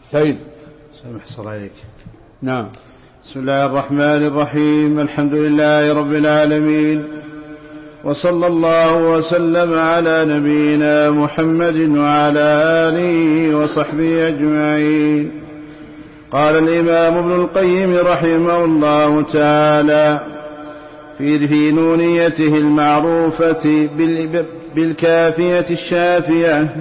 سيد سامح صلى عليك. نعم. بسم الله الرحمن الرحيم. الحمد لله رب العالمين، وصلى الله وسلم على نبينا محمد وعلى آله وصحبه أجمعين. قال الإمام ابن القيم رحمه الله تعالى في نونيته المعروفة بالكافية الشافية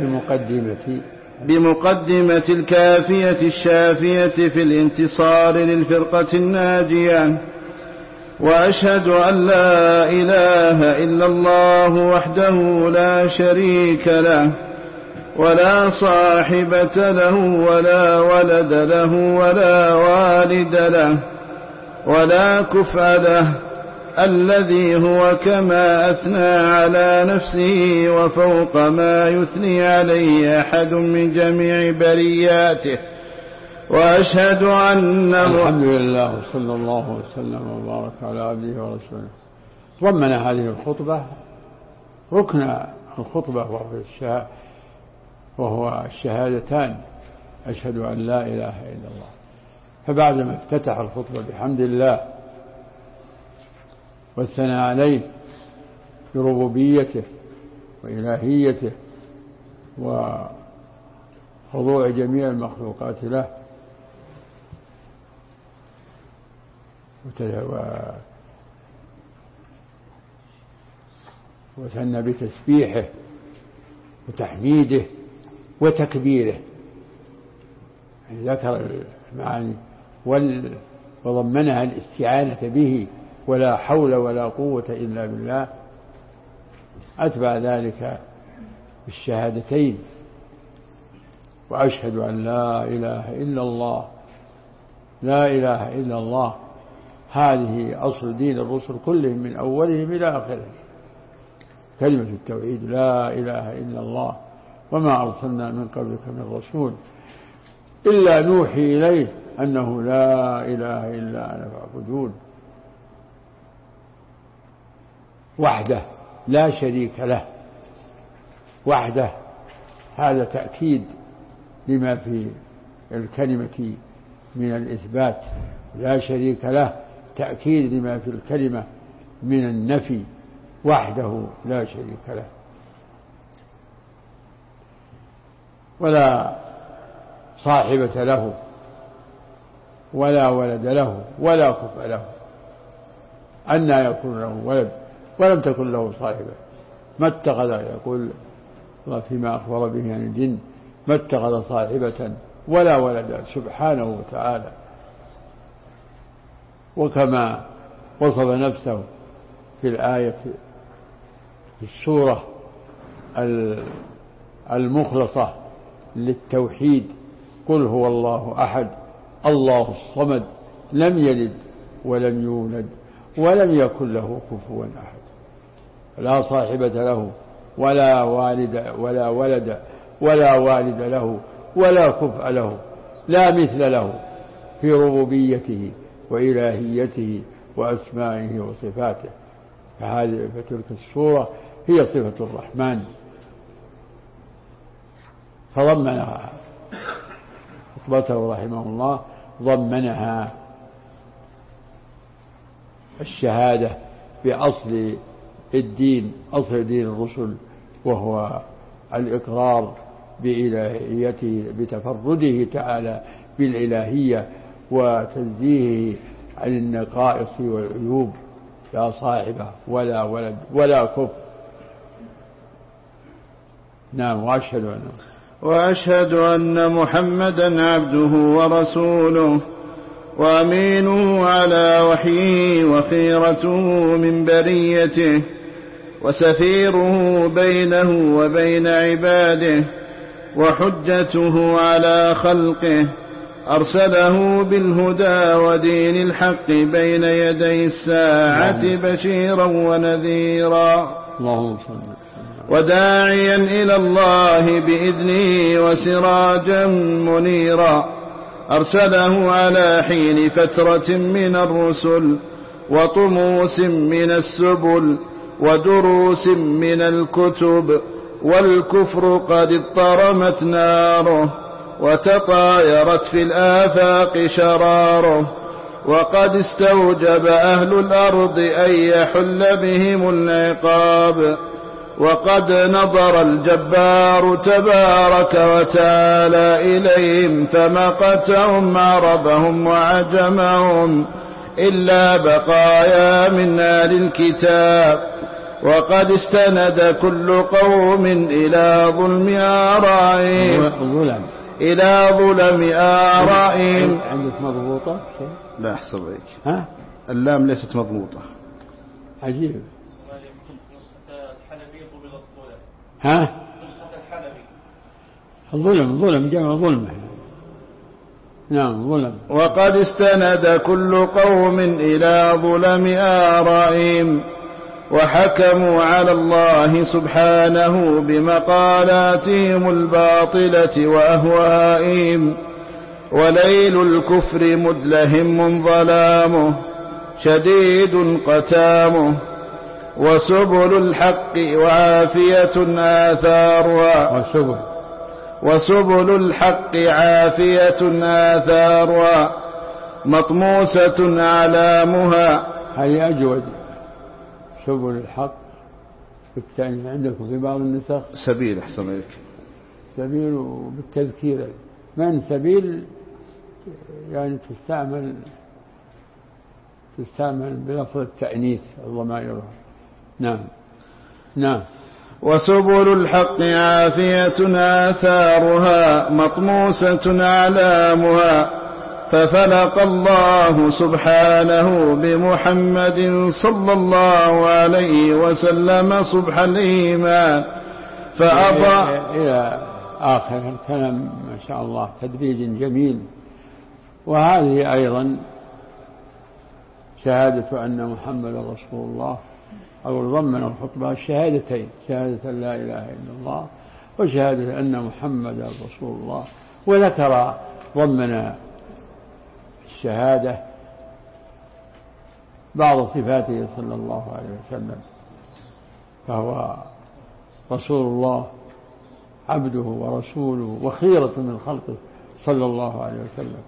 بمقدمة الكافية الشافية في الانتصار للفرقة الناجية: وأشهد أن لا إله إلا الله وحده لا شريك له، ولا صاحبة له، ولا ولد له، ولا والد له، ولا كفء له، الذي هو كما أثنى على نفسه وفوق ما يثني عليه أحد من جميع برياته. وأشهد أن الحمد لله وصلى الله وسلم وبارك على عبده ورسوله. ضمن هذه الخطبة ركن الخطبة وهو الشهادتان: أشهد أن لا إله إلا الله. فبعدما افتتح الخطبة بحمد الله والثناء عليه بربوبيته وإلهيته وخضوع جميع المخلوقات له، وثنى بتسبيحه وتحميده وتكبيره، يعني ذكر المعاني وضمنها الاستعانة به: ولا حول ولا قوة إلا بالله. أتبع ذلك بالشهادتين: وأشهد أن لا إله إلا الله. لا إله إلا الله هذه أصل دين الرسل كلهم من أولهم إلى آخرهم، كلمة التوحيد: لا إله إلا الله، وما أرسلنا من قبلك من رسول إلا نوحي إليه أنه لا إله إلا أنا فاعبدون. وحده لا شريك له، وحده هذا تأكيد لما في الكلمة من الإثبات، لا شريك له تأكيد لما في الكلمة من النفي، وحده لا شريك له، ولا صاحبة له، ولا ولد له، ولا كفء له. أنى يكون له ولد ولم تكن له صاحبة؟ ما اتخذ، يقول الله فيما أخبر به عن الجن: ما اتخذ صاحبة ولا ولدا سبحانه وتعالى. وكما وصف نفسه في الآية في السورة المخلصة للتوحيد: قل هو الله أحد الله الصمد لم يلد ولم يولد ولم يكن له كفوا أحد. لا صاحبة له، ولا ولد ولا والد له، ولا كفء له، لا مثل له في ربوبيته وإلهيته وأسمائه وصفاته. فتلك الصورة هي صفة الرحمن، فضمنها خطبته رحمه الله، ضمنها الشهادة بأصل الدين، أصل دين الرسل، وهو الإقرار بإلهيته، بتفرده تعالى بالإلهية وتنزيهه عن النقائص والعيوب: لا صاحبة ولا ولد ولا كفء. نعم. وأشهد أن محمدا عبده ورسوله وأمينه على وحيه وخيرته من بريته وسفيره بينه وبين عباده وحجته على خلقه، أرسله بالهدى ودين الحق بين يدي الساعة بشيرا ونذيرا، وداعيا إلى الله بإذنه وسراجا منيرا، أرسله على حين فترة من الرسل وطموس من السبل ودروس من الكتب، والكفر قد اضطرمت ناره وتطايرت في الآفاق شراره، وقد استوجب أهل الأرض أن يحل بهم العقاب، وقد نظر الجبار تبارك وتعالى إليهم فمقتهم عربهم وعجمهم إلا بقايا من أهل الكتاب، وقد استند كل قوم إلى ظلم آرائهم. عندك مضبوطة شيء؟ لا أحسب لك. اللام ليست مضبوطة. عجيب. ظلم جمع ظلمة. نعم ظلم. وقد استند كل قوم إلى ظلم آرائهم، وحكموا على الله سبحانه بمقالاتهم الباطلة وأهوائهم، وليل الكفر مدلهم ظلامه شديد قتامه، وسبل الحق عافية آثارها مطموسة أعلامها. هي أجود. سبل الحق عندكم في بعض النسخ سبيل. أحسن لك. سبيل بالتذكير، من سبيل يعني تستعمل بلفظ التأنيث الضمائر. نعم. وسبل الحق عافية آثارها مطموسة أعلامها، ففلق الله سبحانه بمحمد صلى الله عليه وسلم صبح الإيمان فأضاء إلى آخر الكلام ما شاء الله تدريج جميل. وهذه أيضا شهادة أن محمد رسول الله، أو ضمن الخطبة الشهادتين، شهادة لا إله إلا الله وشهادة أن محمد رسول الله، وذكر ضمن الشهادة بعض صفاته صلى الله عليه وسلم، فهو رسول الله عبده ورسوله وخيرة من خلقه صلى الله عليه وسلم.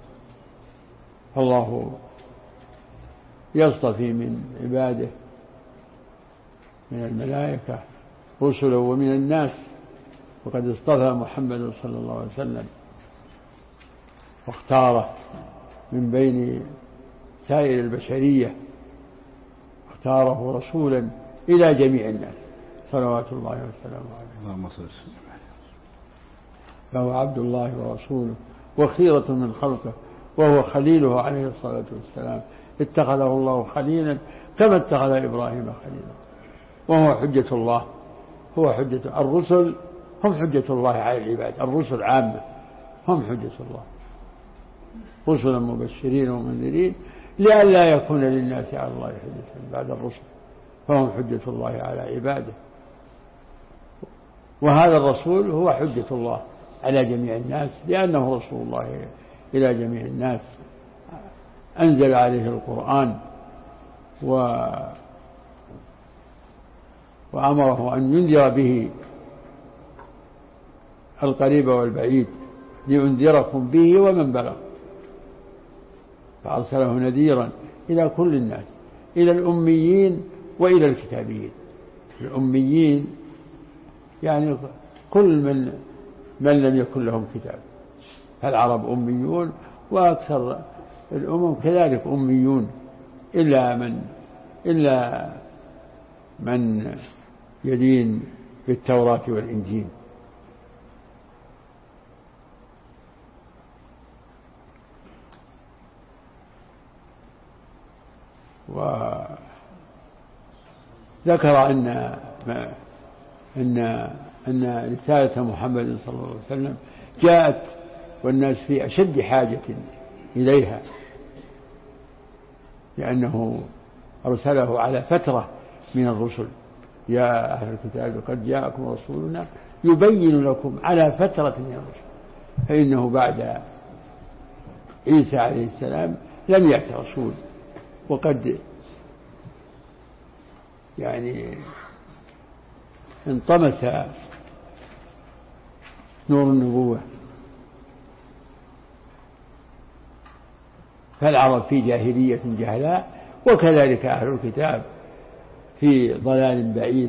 فالله يصطفي من عباده من الملائكة رسلا ومن الناس، وقد اصطفى محمد صلى الله عليه وسلم واختاره من بين سائر البشرية، اختاره رسولا إلى جميع الناس صلوات الله وسلامه عليه. فهو عبد الله ورسوله وخيرة من خلقه، وهو خليله عليه الصلاة والسلام، اتخذه الله خليلا كما اتخذ إبراهيم خليلا، وهو حجة الله. هو حجة الرسل، هم حجة الله على العباد. الرسل عامة هم حجة الله، رسلا مبشرين ومنذرين لئلا يكون للناس على الله حجة بعد الرسل، فهم حجة الله على عباده. وهذا الرسول هو حجة الله على جميع الناس لأنه رسول الله إلى جميع الناس، أنزل عليه القرآن وأمره أن ينذر به القريب والبعيد، لينذركم به ومن بلغ، فأرسله نذيرا إلى كل الناس، إلى الأميين وإلى الكتابيين. الأميين يعني كل من لم يكن لهم كتاب، العرب أميون، وأكثر الأمم كذلك أميون، إلا من يدين بالتوراة والإنجيل. وذكر أن رسالة محمد صلى الله عليه وسلم جاءت والناس في أشد حاجة إليها، لأنه أرسله على فترة من الرسل. يا أهل الكتاب قد جاءكم رسولنا يبين لكم على فترة من الرسل، فإنه بعد عيسى عليه السلام لم يأتي رسول، وقد يعني انطمس نور النبوة فالعرب في جاهلية جهلاء، وكذلك أهل الكتاب في ضلال بعيد،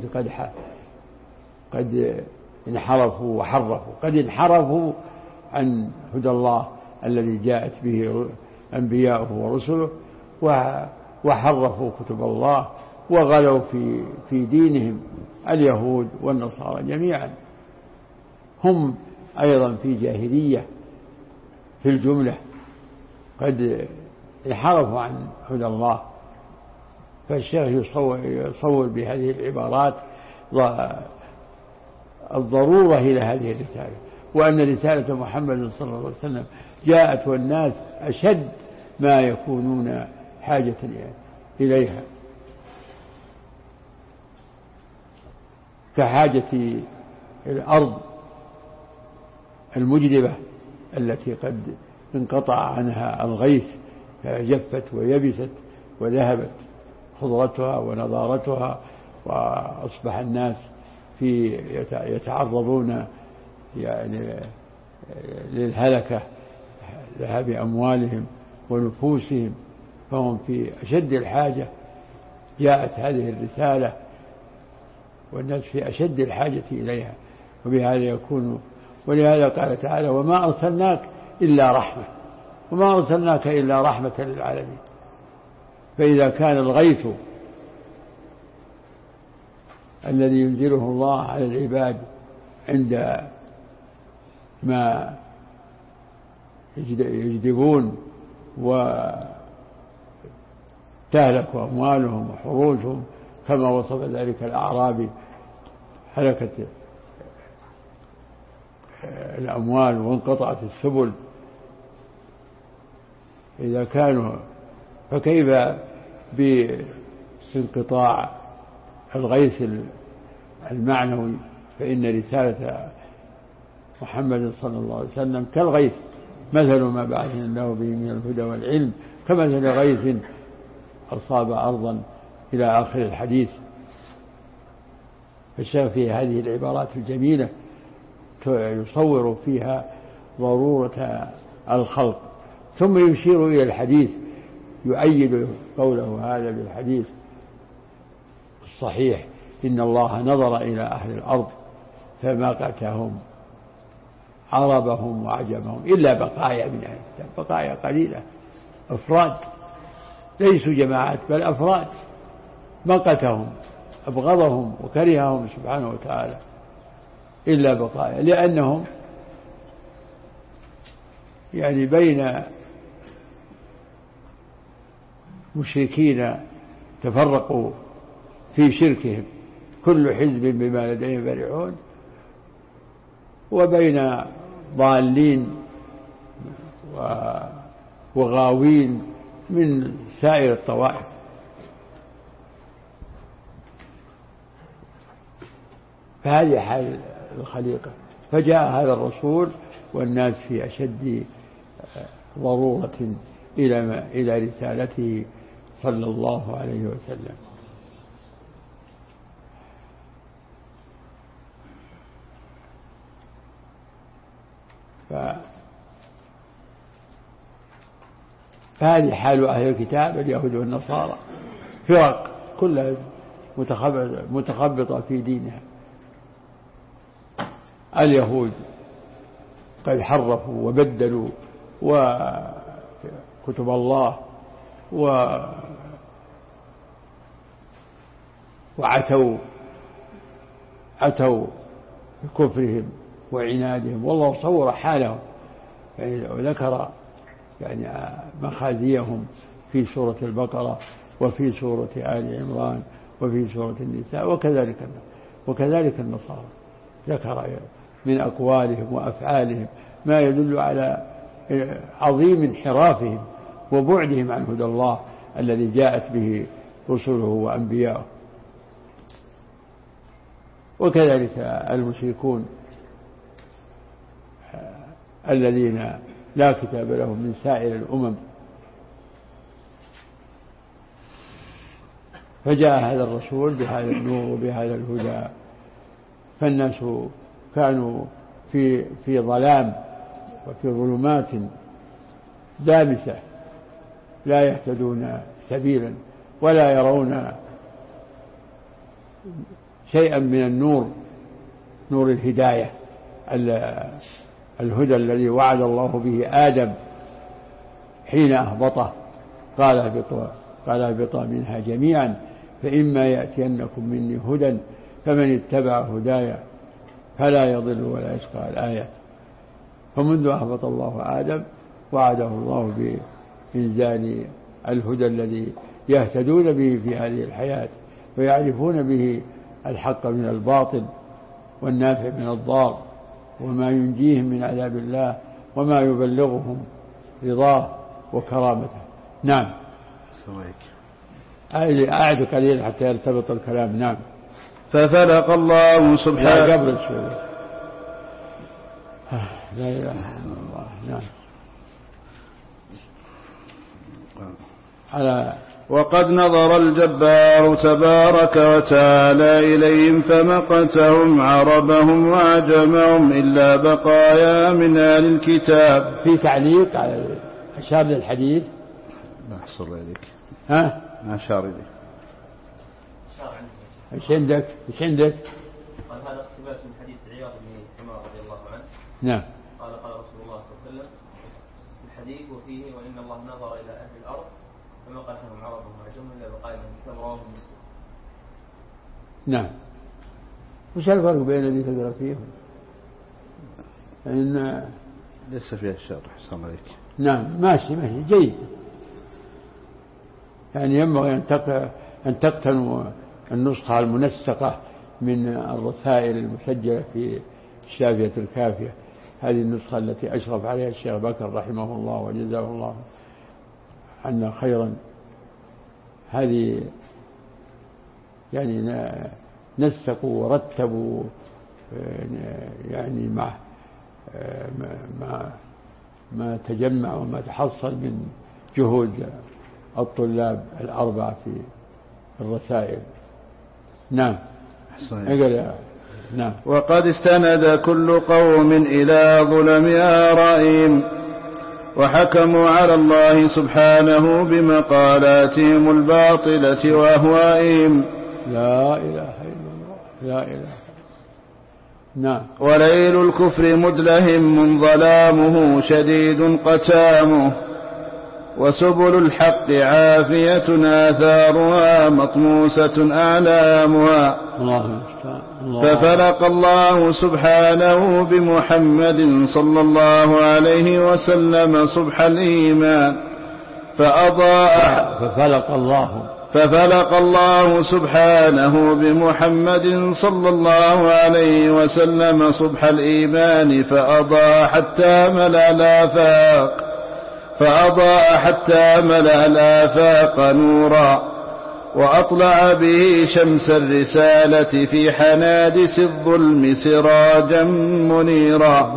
قد انحرفوا وحرفوا، قد انحرفوا عن هدى الله الذي جاءت به أنبياؤه ورسله، وحرفوا كتب الله، وغلوا في دينهم، اليهود والنصارى جميعا هم أيضا في جاهلية في الجملة، قد انحرفوا عن هدى الله. فالشيخ يصور بهذه العبارات الضرورة إلى هذه الرسالة، وأن رسالة محمد صلى الله عليه وسلم جاءت والناس أشد ما يكونون حاجة إليها، كحاجة الأرض المجدبة التي قد انقطع عنها الغيث، جفت ويبست وذهبت خضرتها ونضارتها، وأصبح الناس يتعرضون يعني للهلكة، ذهاب أموالهم ونفوسهم، فهم في أشد الحاجة. جاءت هذه الرسالة والناس في أشد الحاجة إليها، وبهذا يكون. ولهذا قال تعالى: وما أرسلناك إلا رحمة، وما أرسلناك إلا رحمة للعالمين. فإذا كان الغيث الذي ينزله الله على العباد عند ما يجدبون وتهلك أموالهم وحروجهم، كما وصف ذلك الأعرابي، هلكت الأموال وانقطعت السبل، إذا كانوا فكيف بانقطاع الغيث المعنوي؟ فإن رسالة محمد صلى الله عليه وسلم كالغيث، مثل ما بعثنا الله به من الهدى والعلم كمثل غيث أصاب أرضا إلى آخر الحديث. فالشيخ في هذه العبارات الجميلة يصور فيها ضرورة الخلق، ثم يشير إلى الحديث، يؤيد قوله هذا بالحديث الصحيح: إن الله نظر إلى أهل الأرض فمقتهم عربهم وعجمهم إلا بقايا من أهل الكتاب، بقايا قليلة، أفراد ليسوا جماعات بل أفراد، مقتهم أبغضهم وكرههم سبحانه وتعالى إلا بقايا، لأنهم يعني بين مشركين تفرقوا في شركهم، كل حزب بما لديهم فرحون، وبين ضالين وغاوين من سائر الطوائف. فهذه حال الخليقة. فجاء هذا الرسول والناس في أشد ضرورة إلى رسالته صلى الله عليه وسلم. فهذه حال أهل الكتاب اليهود والنصارى، فرق كلها متخبطة في دينها. اليهود قد حرفوا وبدلوا وكتب الله وعتوا بكفرهم وعنادهم، والله صور حالهم وذكر يعني مخازيهم في سورة البقرة وفي سورة آل عمران وفي سورة النساء، وكذلك النصارى ذكر من أقوالهم وأفعالهم ما يدل على عظيم انحرافهم وبعدهم عن هدى الله الذي جاءت به رسله وأنبياؤه. وكذلك المشركون الذين لا كتاب لهم من سائر الأمم. فجاء هذا الرسول بهذا النور وبهذا الهدى، فالناس كانوا في ظلام وفي ظلمات دامسة، لا يهتدون سبيلا ولا يرون شيئا من النور، نور الهداية الهدى الذي وعد الله به آدم حين أهبطه، قال اهبطا منها جميعا فإما يأتينكم مني هدى فمن اتبع هداي فلا يضل ولا يشقى الآية. فمنذ أهبط الله آدم وعده الله بإنزال الهدى الذي يهتدون به في هذه الحياة ويعرفون به الحق من الباطل والنافع من الضار، وما ينجيهم من عذاب الله وما يبلغهم رضاه وكرامته. نعم. أعد قليلا حتى يرتبط الكلام. نعم. ففلق الله سبحانه قبل شوي. لا إله إلا الله. نعم. وقد نظر الجبار تبارك وتعالى إليهم فمقتهم عربهم وعجمهم إلا بقايا من أهل الكتاب. في تعليق على أشار للحديث. لا أحصل إليك. ها؟ أشار إليك. إيش عندك؟ قال هذا اقتباس من حديث عياض بن حمار رضي الله عنه. نعم. قال رسول الله صلى الله عليه وسلم الحديث وفيه وإن الله نظر إلى أهل الأرض فمقتهم عربهم وعجمهم إلا بقايا من الكتاب رواه مسلم. نعم. وش الفرق بين الذي تقرأ فيهم؟ إن ليس فيها الشرح صلى عليك. نعم ماشي جيد. يعني ينبغي أن تقتنوا النسخة المنسقة من الرسائل المسجلة في الشافية الكافية، هذه النسخة التي أشرف عليها الشيخ بكر رحمه الله وجزاه الله عنا خيرا. هذه يعني نسقوا ورتبوا يعني ما تجمع وما تحصل من جهود الطلاب الأربعة في الرسائل. نعم. نعم. وقد استند كل قوم إلى ظلم آرائهم وحكموا على الله سبحانه بمقالاتهم الباطلة وأهوائهم. لا إله إلا الله. لا إله. نعم. وليل الكفر مدلهم ظلامه شديد قتامه وسبل الحق عافية آثارها مطموسة أعلامها. ففلق الله سبحانه بمحمد صلى الله عليه وسلم صبح الإيمان ففلق الله سبحانه بمحمد صلى الله عليه وسلم صبح الإيمان فأضاء حتى ملأ الآفاق نورا وأطلع به شمس الرسالة في حنادس الظلم سراجا منيرا.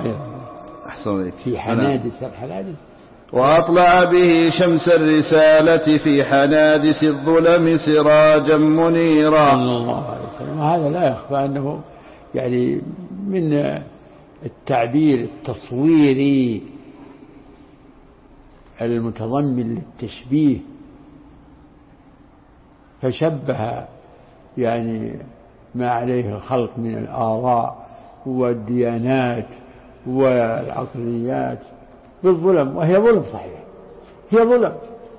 في حنادس الحنادس. وأطلع به شمس الرسالة في حنادس الظلم سراجا منيرا. صلى الله عليه وسلم. وهذا لا يخفى أنه يعني من التعبير التصويري المتضمن للتشبيه، فشبه يعني ما عليه الخلق من الآراء والديانات والعقليات بالظلم، وهي ظلم صحيح، هي ظلم.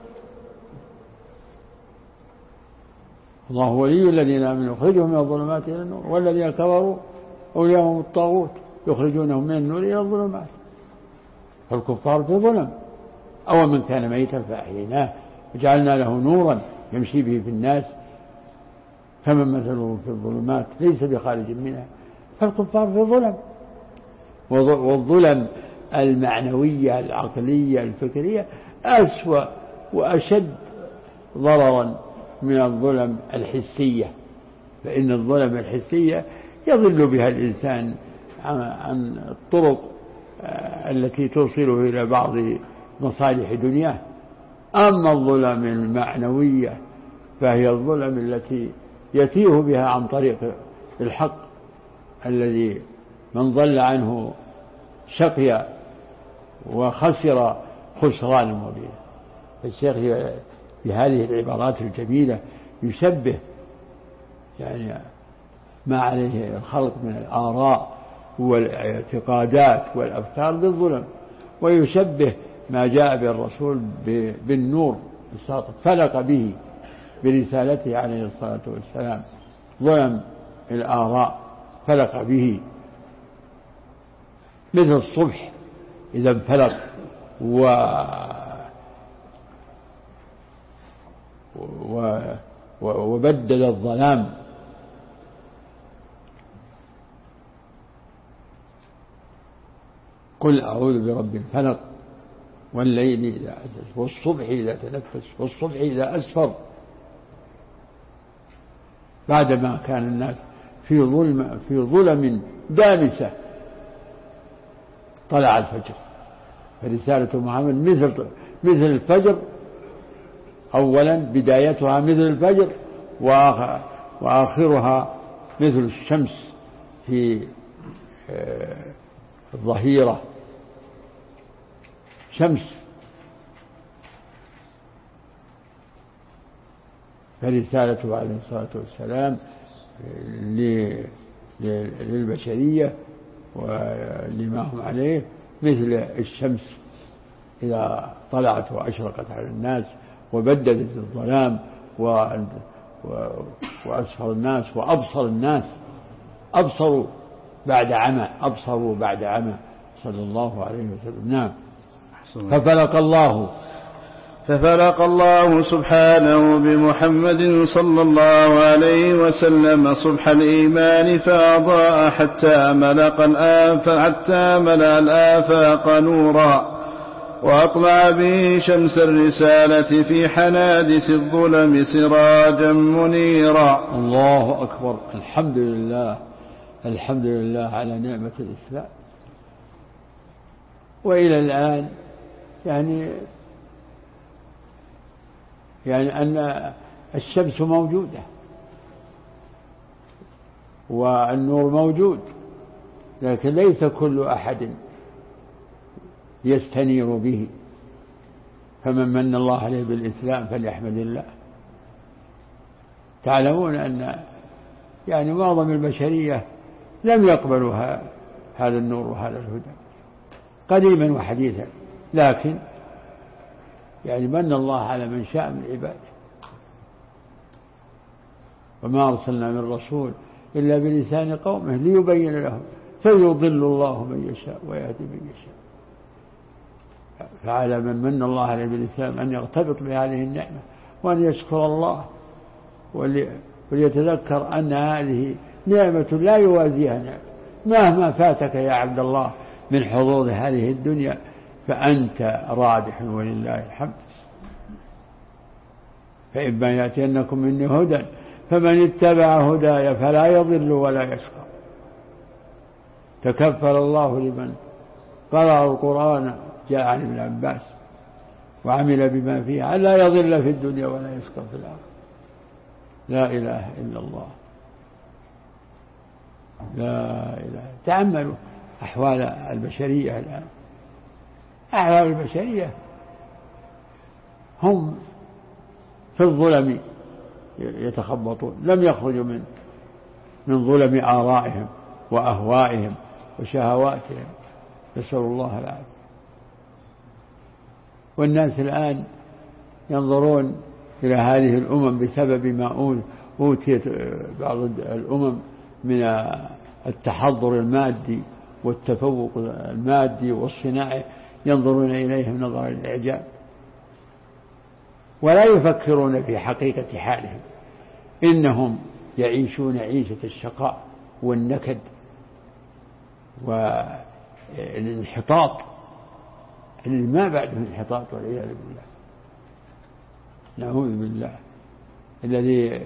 الله ولي الذين آمنوا يخرجهم من الظلمات إلى النور والذين كفروا أولياءهم الطاغوت يخرجونهم من النور إلى الظلمات. فالكفار في ظلم. أو من كان ميتا فأحييناه وجعلنا له نورا يمشي به في الناس كمن مثله في الظلمات ليس بخارج منها. فالكفار في ظلم. والظلم المعنوية العقلية الفكرية أسوأ وأشد ضررا من الظلم الحسية، فإن الظلم الحسية يضل بها الإنسان عن الطرق التي توصله إلى بعض مصالح دنياه. أما الظلم المعنوية فهي الظلم التي يتيه بها عن طريق الحق الذي من ضل عنه شقي وخسر خسران مبينا. الشيخ في هذه العبارات الجميلة يشبه يعني ما عليه الخلق من الآراء والاعتقادات والأفكار بالظلم، ويشبه ما جاء بالرسول بالنور الساطع فلق به برسالته عليه الصلاة والسلام ظلم الآراء فلق به، مثل الصبح إذا انفلق وبدد الظلام. قل أعوذ برب الفلق والليل إذا عسعس والصبح إذا تنفس والصبح إذا أسفر. بعدما كان الناس في ظلم دامسة طلع الفجر، فرسالة محمد مثل الفجر، أولا بدايتها مثل الفجر وآخرها مثل الشمس في الظهيرة، شمس. فرسالته عليه الصلاة والسلام للبشرية ولما هم عليه مثل الشمس إذا طلعت وأشرقت على الناس وبددت الظلام وأسفر الناس وأبصر الناس، أبصروا بعد عمى صلى الله عليه وسلم. نعم. ففلق الله سبحانه بمحمد صلى الله عليه وسلم صبح الإيمان فأضاء حتى ملأ الآفاق نورا، وأطلع به شمس الرسالة في حنادس الظلم سراجا منيرا. الله أكبر. الحمد لله على نعمة الإسلام. وإلى الآن يعني أن الشمس موجودة والنور موجود، لكن ليس كل أحد يستنير به، فمن من الله عليه بالإسلام فليحمد الله. تعلمون أن معظم البشرية لم يقبلوا هذا النور وهذا الهدى قديما وحديثا، لكن من الله على من شاء من عباده. وما أرسلنا من رسول إلا بلسان قومه ليبين لهم، فيضل الله من يشاء ويهدي من يشاء. فعلى من الله عليه بالإسلام أن يرتبط بهذه النعمة وأن يشكر الله، وليتذكر أن هذه نعمة لا يوازيها نعمة. مهما فاتك يا عبد الله من حظوظ هذه الدنيا فأنت رابح ولله الحمد. فإما يأتينكم مني هدى فمن اتبع هداي فلا يضل ولا يشقى. تكفل الله لمن قرأ القرآن جاء عن ابن عباس وعمل بما فيه ألا يضل في الدنيا ولا يشقى في الآخرة. لا إله إلا الله، لا إله. تأملوا أحوال البشرية الآن. أحوال البشرية هم في الظلم يتخبطون، لم يخرجوا من ظلم آرائهم وأهوائهم وشهواتهم، نسأل الله العافية. والناس الآن ينظرون إلى هذه الأمم بسبب ما أوتيت بعض الأمم من التحضر المادي والتفوق المادي والصناعي، ينظرون إليهم نظر الإعجاب ولا يفكرون في حقيقة حالهم. إنهم يعيشون عيشة الشقاء والنكد والانحطاط، ما بعده انحطاط والعياذ بالله. نعوذ بالله. الذي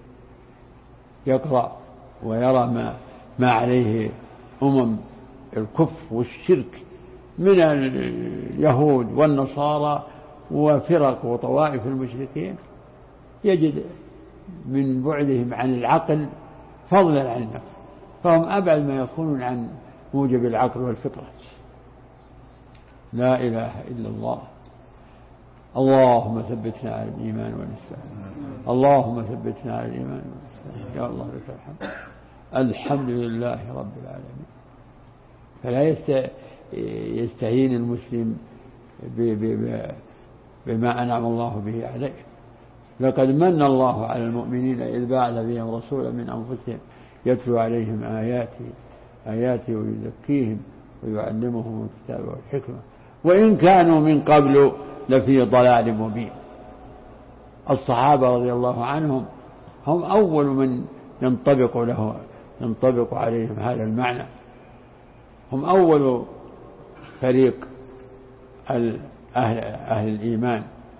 يقرأ ويرى ما عليه الكفر والشرك من اليهود والنصارى وفرق وطوائف المشركين، يجد من بعدهم عن العقل فضلا عن النفس، فهم أبعد ما يكونون عن موجب العقل والفطرة. لا إله إلا الله. اللهم ثبتنا على الإيمان ونستعين، اللهم ثبتنا على الإيمان ونستعين. يا الله لك الحمد. الحمد لله رب العالمين. فلا يستهين المسلم بما أنعم الله به عليه. لقد من الله على المؤمنين إذ بعث بهم رسولا من أنفسهم يتلو عليهم آياته ويزكيهم ويعلمهم الكتاب والحكمة وإن كانوا من قبل لفي ضلال مبين. الصحابة رضي الله عنهم هم أول من ينطبق عليهم هذا المعنى، هم أول فريق أهل الإيمان،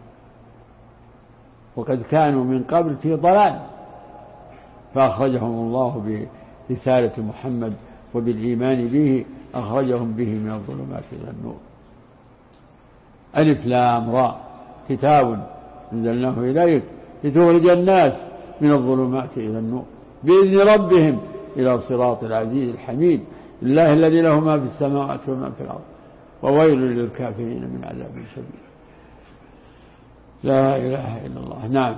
وقد كانوا من قبل في ضلال فأخرجهم الله برسالة محمد وبالإيمان به، أخرجهم به من الظلمات إلى النور. ألف لام راء كتاب أنزلناه إليك لتخرج الناس من الظلمات إلى النور بإذن ربهم إلى صراط العزيز الحميد، الله الذي له ما في السماوات وما في الأرض وويل للكافرين من عذاب شديد. لا إله إلا الله. نعم.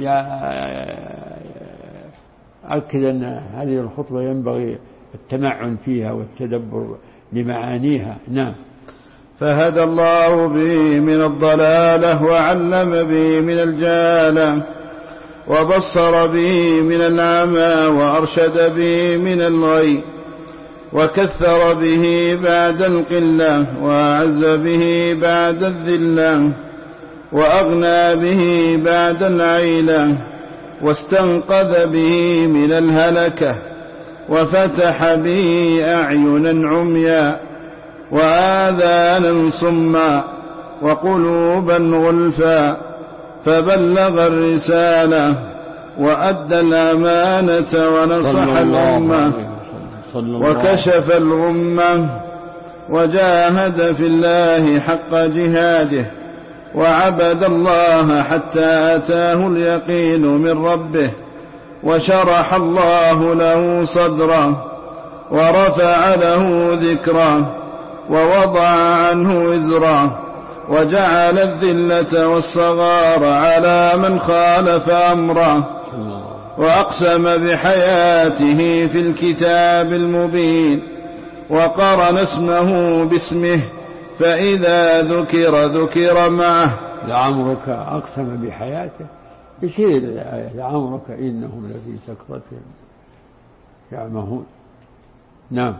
أكد أن هذه الخطبة ينبغي التمعن فيها والتدبر لمعانيها. نعم. فهدى الله به من الضلالة وعلم به من الجهالة وبصر به من العمى وأرشد به من الغي وكثر به بعد القلة وأعز به بعد الذلة وأغنى به بعد العيلة واستنقذ به من الهلكة وفتح به أعينا عميا وآذانا صما وقلوبا غلفا فبلغ الرسالة وأدى الأمانة ونصح الأمة وكشف الغمة وجاهد في الله حق جهاده وعبد الله حتى أتاه اليقين من ربه وشرح الله له صدره ورفع له ذكره ووضع عنه وزره وجعل الذلة والصغار على من خالف أمره وأقسم بحياته في الكتاب المبين وقرن اسمه باسمه فإذا ذكر معه. لعمرك أقسم بحياته يشير الآية لعمرك إنهم لفي سكرتهم يعمهون. نعم.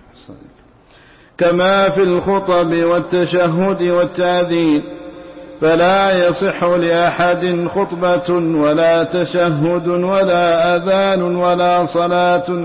كما في الخطب والتشهد والتأذين فلا يصح لأحد خطبة ولا تشهد ولا أذان ولا صلاة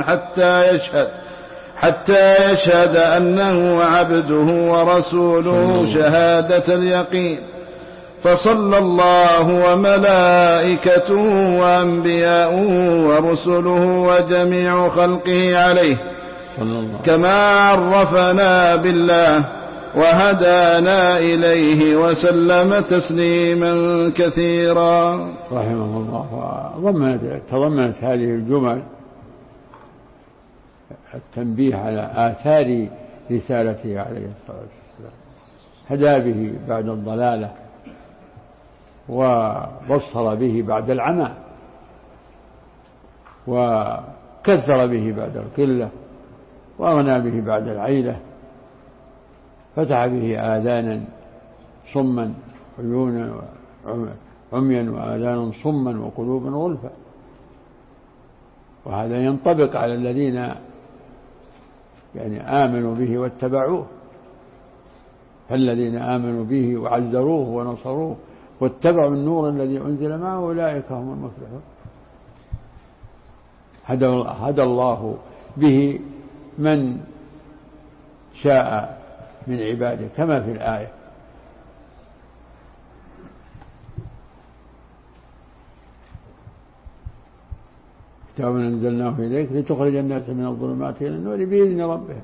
حتى يشهد أنه عبده ورسوله شهادة اليقين. فصلى الله وملائكته وأنبياؤه ورسله وجميع خلقه عليه كما عرفنا بالله وهدانا إليه وسلم تسليما كثيرا. رحمه الله. تضمنت هذه الجمل التنبيه على آثار رسالته عليه الصلاة والسلام، هدى به بعد الضلالة وبصر به بعد العمى وكثر به بعد القلة وأغنى به بعد العيلة، فتح به آذانا صما عيونا عميا وآذانا صما وقلوبا غلفا. وهذا ينطبق على الذين آمنوا به واتبعوه، فالذين آمنوا به وعزروه ونصروه واتبعوا النور الذي أنزل معه أولئك هم المفلحون. هدى الله به من شاء من عباده كما في الآية. كتاب أنزلناه إليك لتخرج الناس من الظلمات إلى النور بإذن ربهم.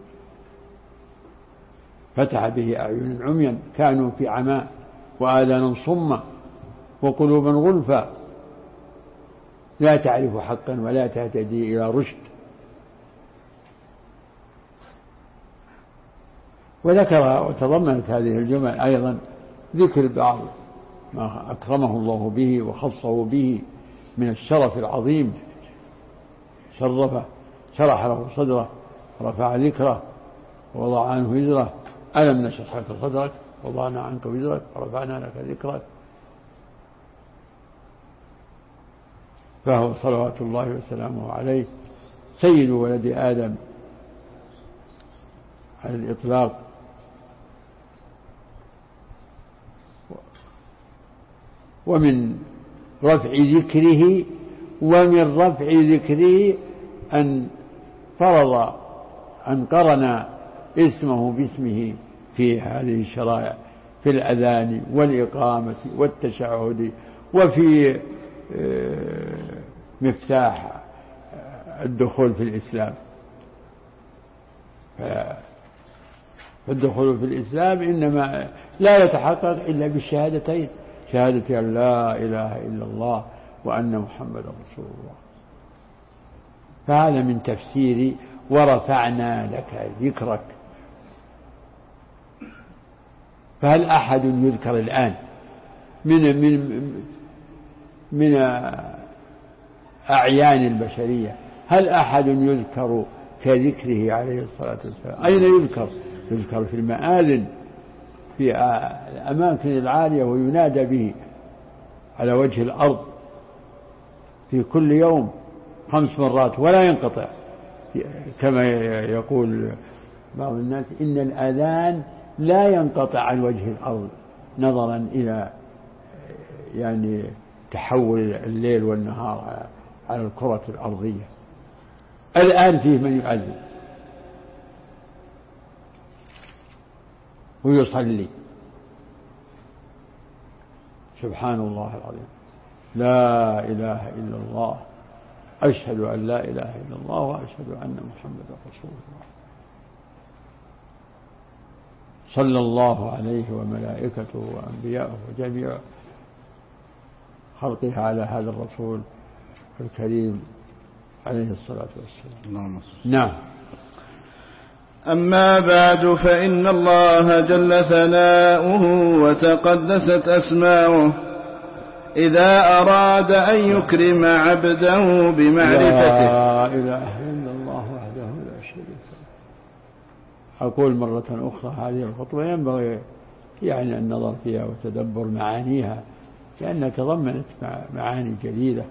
فتح به أعين عميا كانوا في عماء وآذانا صما وقلوبا غلفا لا تعرف حقا ولا تهتدي إلى رشد. وذكر وتضمنت هذه الجمل أيضا ذكر بعض ما أكرمه الله به وخصه به من الشرف العظيم، شرح له صدره، رفع ذكره، ووضع عنه وزره. ألم نشرح لك صدرك ووضعنا عنك وزرك ورفعنا لك ذكرك. فهو صلوات الله وسلامه عليه سيد ولد آدم على الإطلاق، ومن رفع ذكره أن فرض أن قرن اسمه باسمه في هذه الشرائع، في الأذان والإقامة والتشهد، وفي مفتاح الدخول في الإسلام. فالدخول في الإسلام إنما لا يتحقق إلا بالشهادتين، شهادة أن لا إله إلا الله وأن محمد رسول الله. فهذا من تفسير ورفعنا لك ذكرك. فهل أحد يذكر الآن من أعيان البشرية، هل أحد يذكر كذكره عليه الصلاة والسلام؟ أين يذكر؟ يذكر في المآذن في الأماكن العالية، وينادى به على وجه الأرض في كل يوم 5 مرات ولا ينقطع، كما يقول بعض الناس إن الأذان لا ينقطع عن وجه الأرض، نظرا إلى يعني تحول الليل والنهار على الكرة الأرضية. الآن فيه من يؤذن ويصلي. سبحان الله العظيم، لا إله إلا الله، أشهد أن لا إله إلا الله وأشهد أن محمدا رسول الله. صلى الله عليه وملائكته وأنبياءه وجميع خلقه على هذا الرسول الكريم عليه الصلاة والسلام. نعم. أما بعد، فإن الله جل ثناؤه وتقدست أسماؤه إذا أراد أن يكرم عبده بمعرفته. لا إله إلا الله وحده لا شريك له. أقول مرة أخرى هذه الخطوة ينبغي يعني النظر فيها وتدبر معانيها، لأنها تضمنت معاني جليلة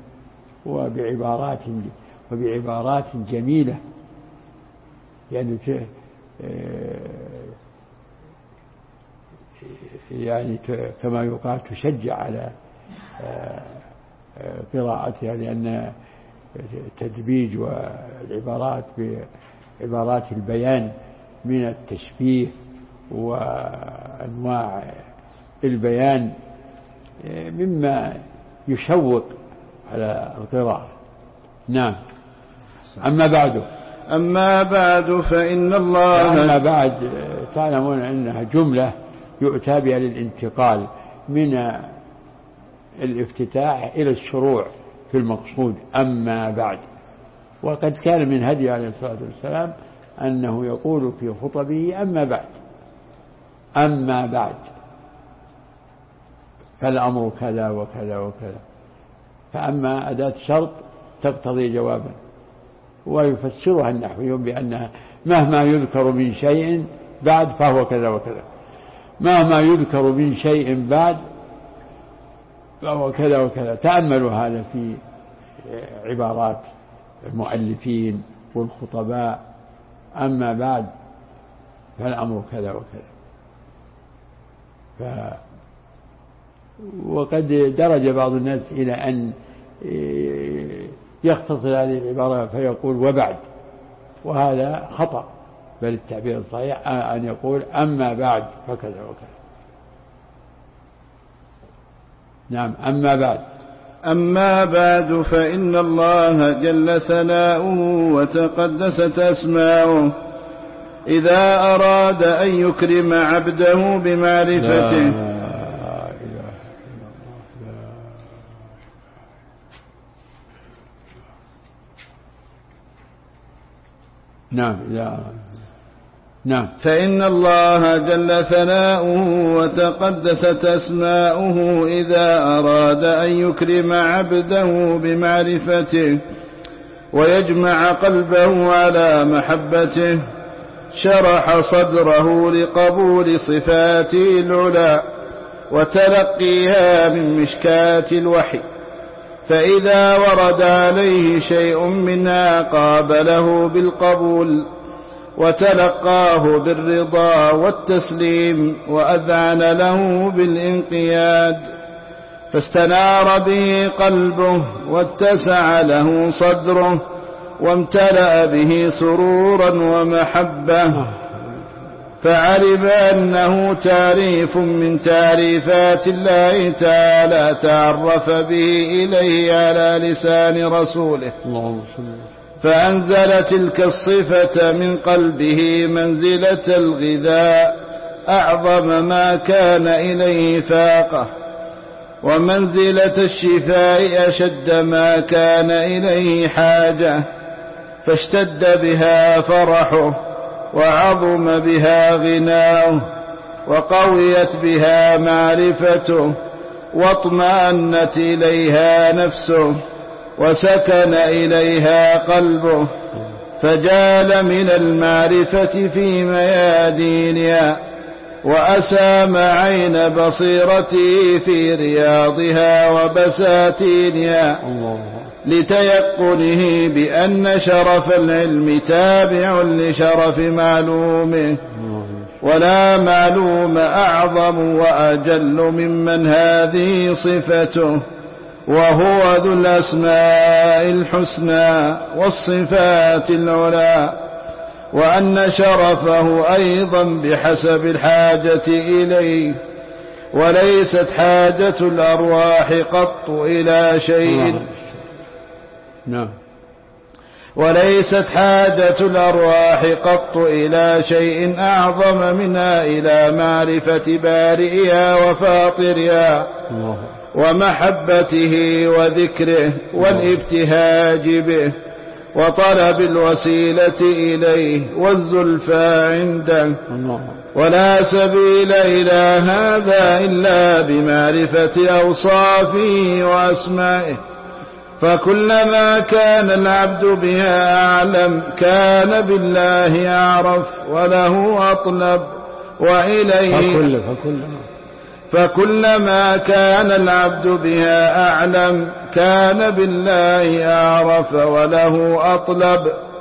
وبعبارات جميلة، يعني كما يقال تشجع على قراءتها، لأن تدبيج والعبارات بعبارات البيان من التشبيه وأنواع البيان مما يشوق على القراءة. نعم. أما بعد فإن الله. أما بعد تعلمون أنها جملة يؤتى بها للانتقال من الافتتاح إلى الشروع في المقصود. أما بعد، وقد كان من هدي عليه الصلاة والسلام أنه يقول في خطبه أما بعد فالأمر كذا وكذا وكذا. فأما أداة شرط تقتضي جوابا، ويفسرها النحويون بأنها مهما يذكر من شيء بعد فهو كذا وكذا، مهما يذكر من شيء بعد فهو كذا وكذا. تأملوا هذا في عبارات المؤلفين والخطباء. أما بعد فالأمر كذا وكذا. وقد درج بعض الناس إلى أن يختصر هذه العبارة فيقول وبعد، وهذا خطأ، بل التعبير الصحيح أن يقول أما بعد فكذا وكذا. نعم. أما بعد فإن الله جل ثناؤه وتقدست أسماؤه إذا أراد أن يكرم عبده بمعرفته. نعم. نعم. فإن الله جل ثناؤه وتقدست أسماؤه إذا أراد أن يكرم عبده بمعرفته ويجمع قلبه على محبته شرح صدره لقبول صفاته العلى وتلقيها من مشكاة الوحي، فإذا ورد عليه شيء منها قابله بالقبول وتلقاه بالرضا والتسليم وأذعن له بالانقياد، فاستنار به قلبه واتسع له صدره وامتلأ به سرورا ومحبة، فعلم أنه تعريف من تعريفات الله تعالى تعرف به إليه على لسان رسوله، فأنزل تلك الصفة من قلبه منزلة الغذاء أعظم ما كان إليه فاقة، ومنزلة الشفاء أشد ما كان إليه حاجة، فاشتد بها فرحه وعظم بها غناؤه وقويت بها معرفته واطمأنت إليها نفسه وسكن إليها قلبه، فجال من المعرفة في ميادينها وأسام عين بصيرته في رياضها وبساتينها لتيقنه بأن شرف العلم تابع لشرف معلومه، ولا معلوم أعظم وأجل ممن هذه صفته، وهو ذو الأسماء الحسنى والصفات العلى، وأن شرفه أيضا بحسب الحاجة إليه، وليست حاجة الأرواح قط إلى شيء وليست حاجة الأرواح قط إلى شيء أعظم منها إلى معرفة بارئها وفاطرها ومحبته وذكره والابتهاج به وطلب الوسيلة إليه والزلفى عنده، ولا سبيل إلى هذا إلا بمعرفة أوصافه وأسمائه، فكلما كان العبد بها أعلم كان بالله أعرف وله أطلب وإليه فكلما كان العبد بها أعلم كان بالله أعرف وله أطلب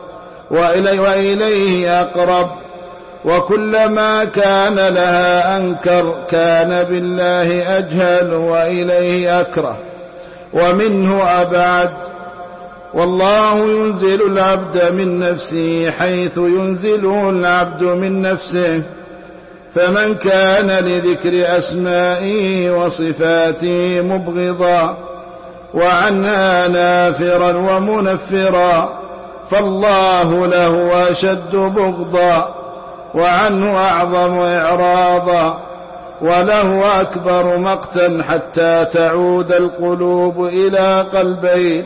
وإليه أقرب، وكلما كان لها أنكر كان بالله أجهل وإليه أكره ومنه أبعد. والله ينزل العبد من نفسه حيث ينزله العبد من نفسه، فمن كان لذكر أسمائه وصفاته مبغضا وعنها نافرا ومنفرا فالله له أشد بغضا وعنه أعظم إعراضا وله أكبر مقتا، حتى تعود القلوب إلى قلبين: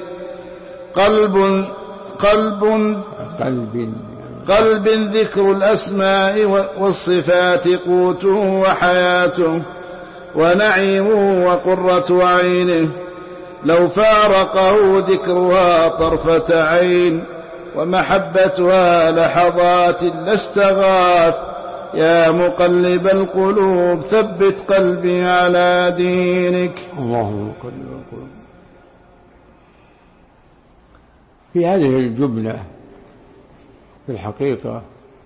قلب ذكر الأسماء والصفات قوته وحياته ونعيمه وقرة عينه، لو فارقه ذكرها طرفة عين ومحبتها لحظات لاستغاث. يا مقلب القلوب ثبت قلبي على دينك. اللهم مقلب القلوب. في هذه الجملة في الحقيقة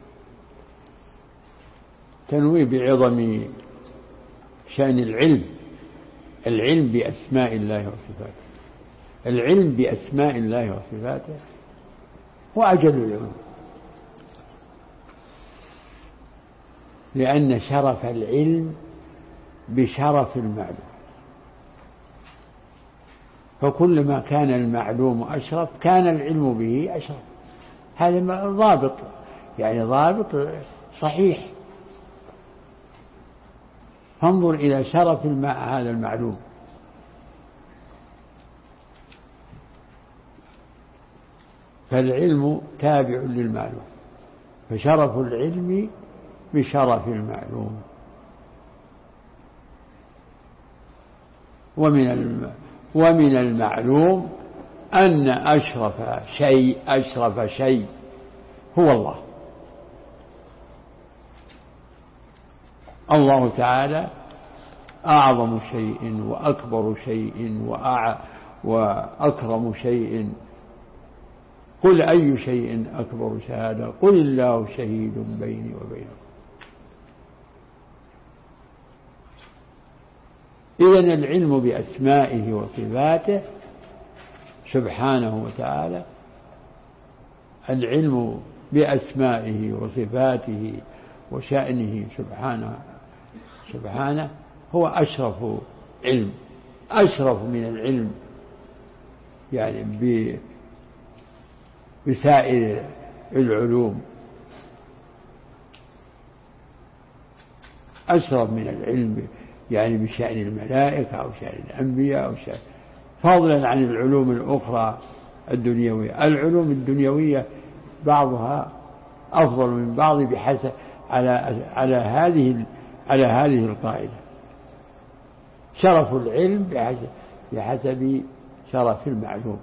تنويه بعظم شأن العلم بأسماء الله وصفاته. العلم بأسماء الله وصفاته هو أجل العلوم، لأن شرف العلم بشرف المعلوم، فكلما كان المعلوم أشرف كان العلم به أشرف. هذا ضابط، يعني ضابط صحيح. فانظر إلى شرف هذا المعلوم، فالعلم تابع للمعلوم، فشرف العلم بشرف المعلوم. ومن المعلوم أن أشرف شيء هو الله. الله تعالى أعظم شيء وأكبر شيء وأكرم شيء. قل أي شيء أكبر شهادة قل الله شهيد بيني وبينكم. إذن العلم بأسمائه وصفاته سبحانه وتعالى، العلم بأسمائه وصفاته وشأنه سبحانه هو أشرف علم، أشرف من العلم يعني بسائر العلوم، أشرف من العلم يعني بشأن الملائكة أو شأن الأنبياء أو شأن، فضلا عن العلوم الأخرى الدنيوية. العلوم الدنيوية بعضها أفضل من بعض بحسب على هذه القاعدة: شرف العلم بحسب شرف المعلوم.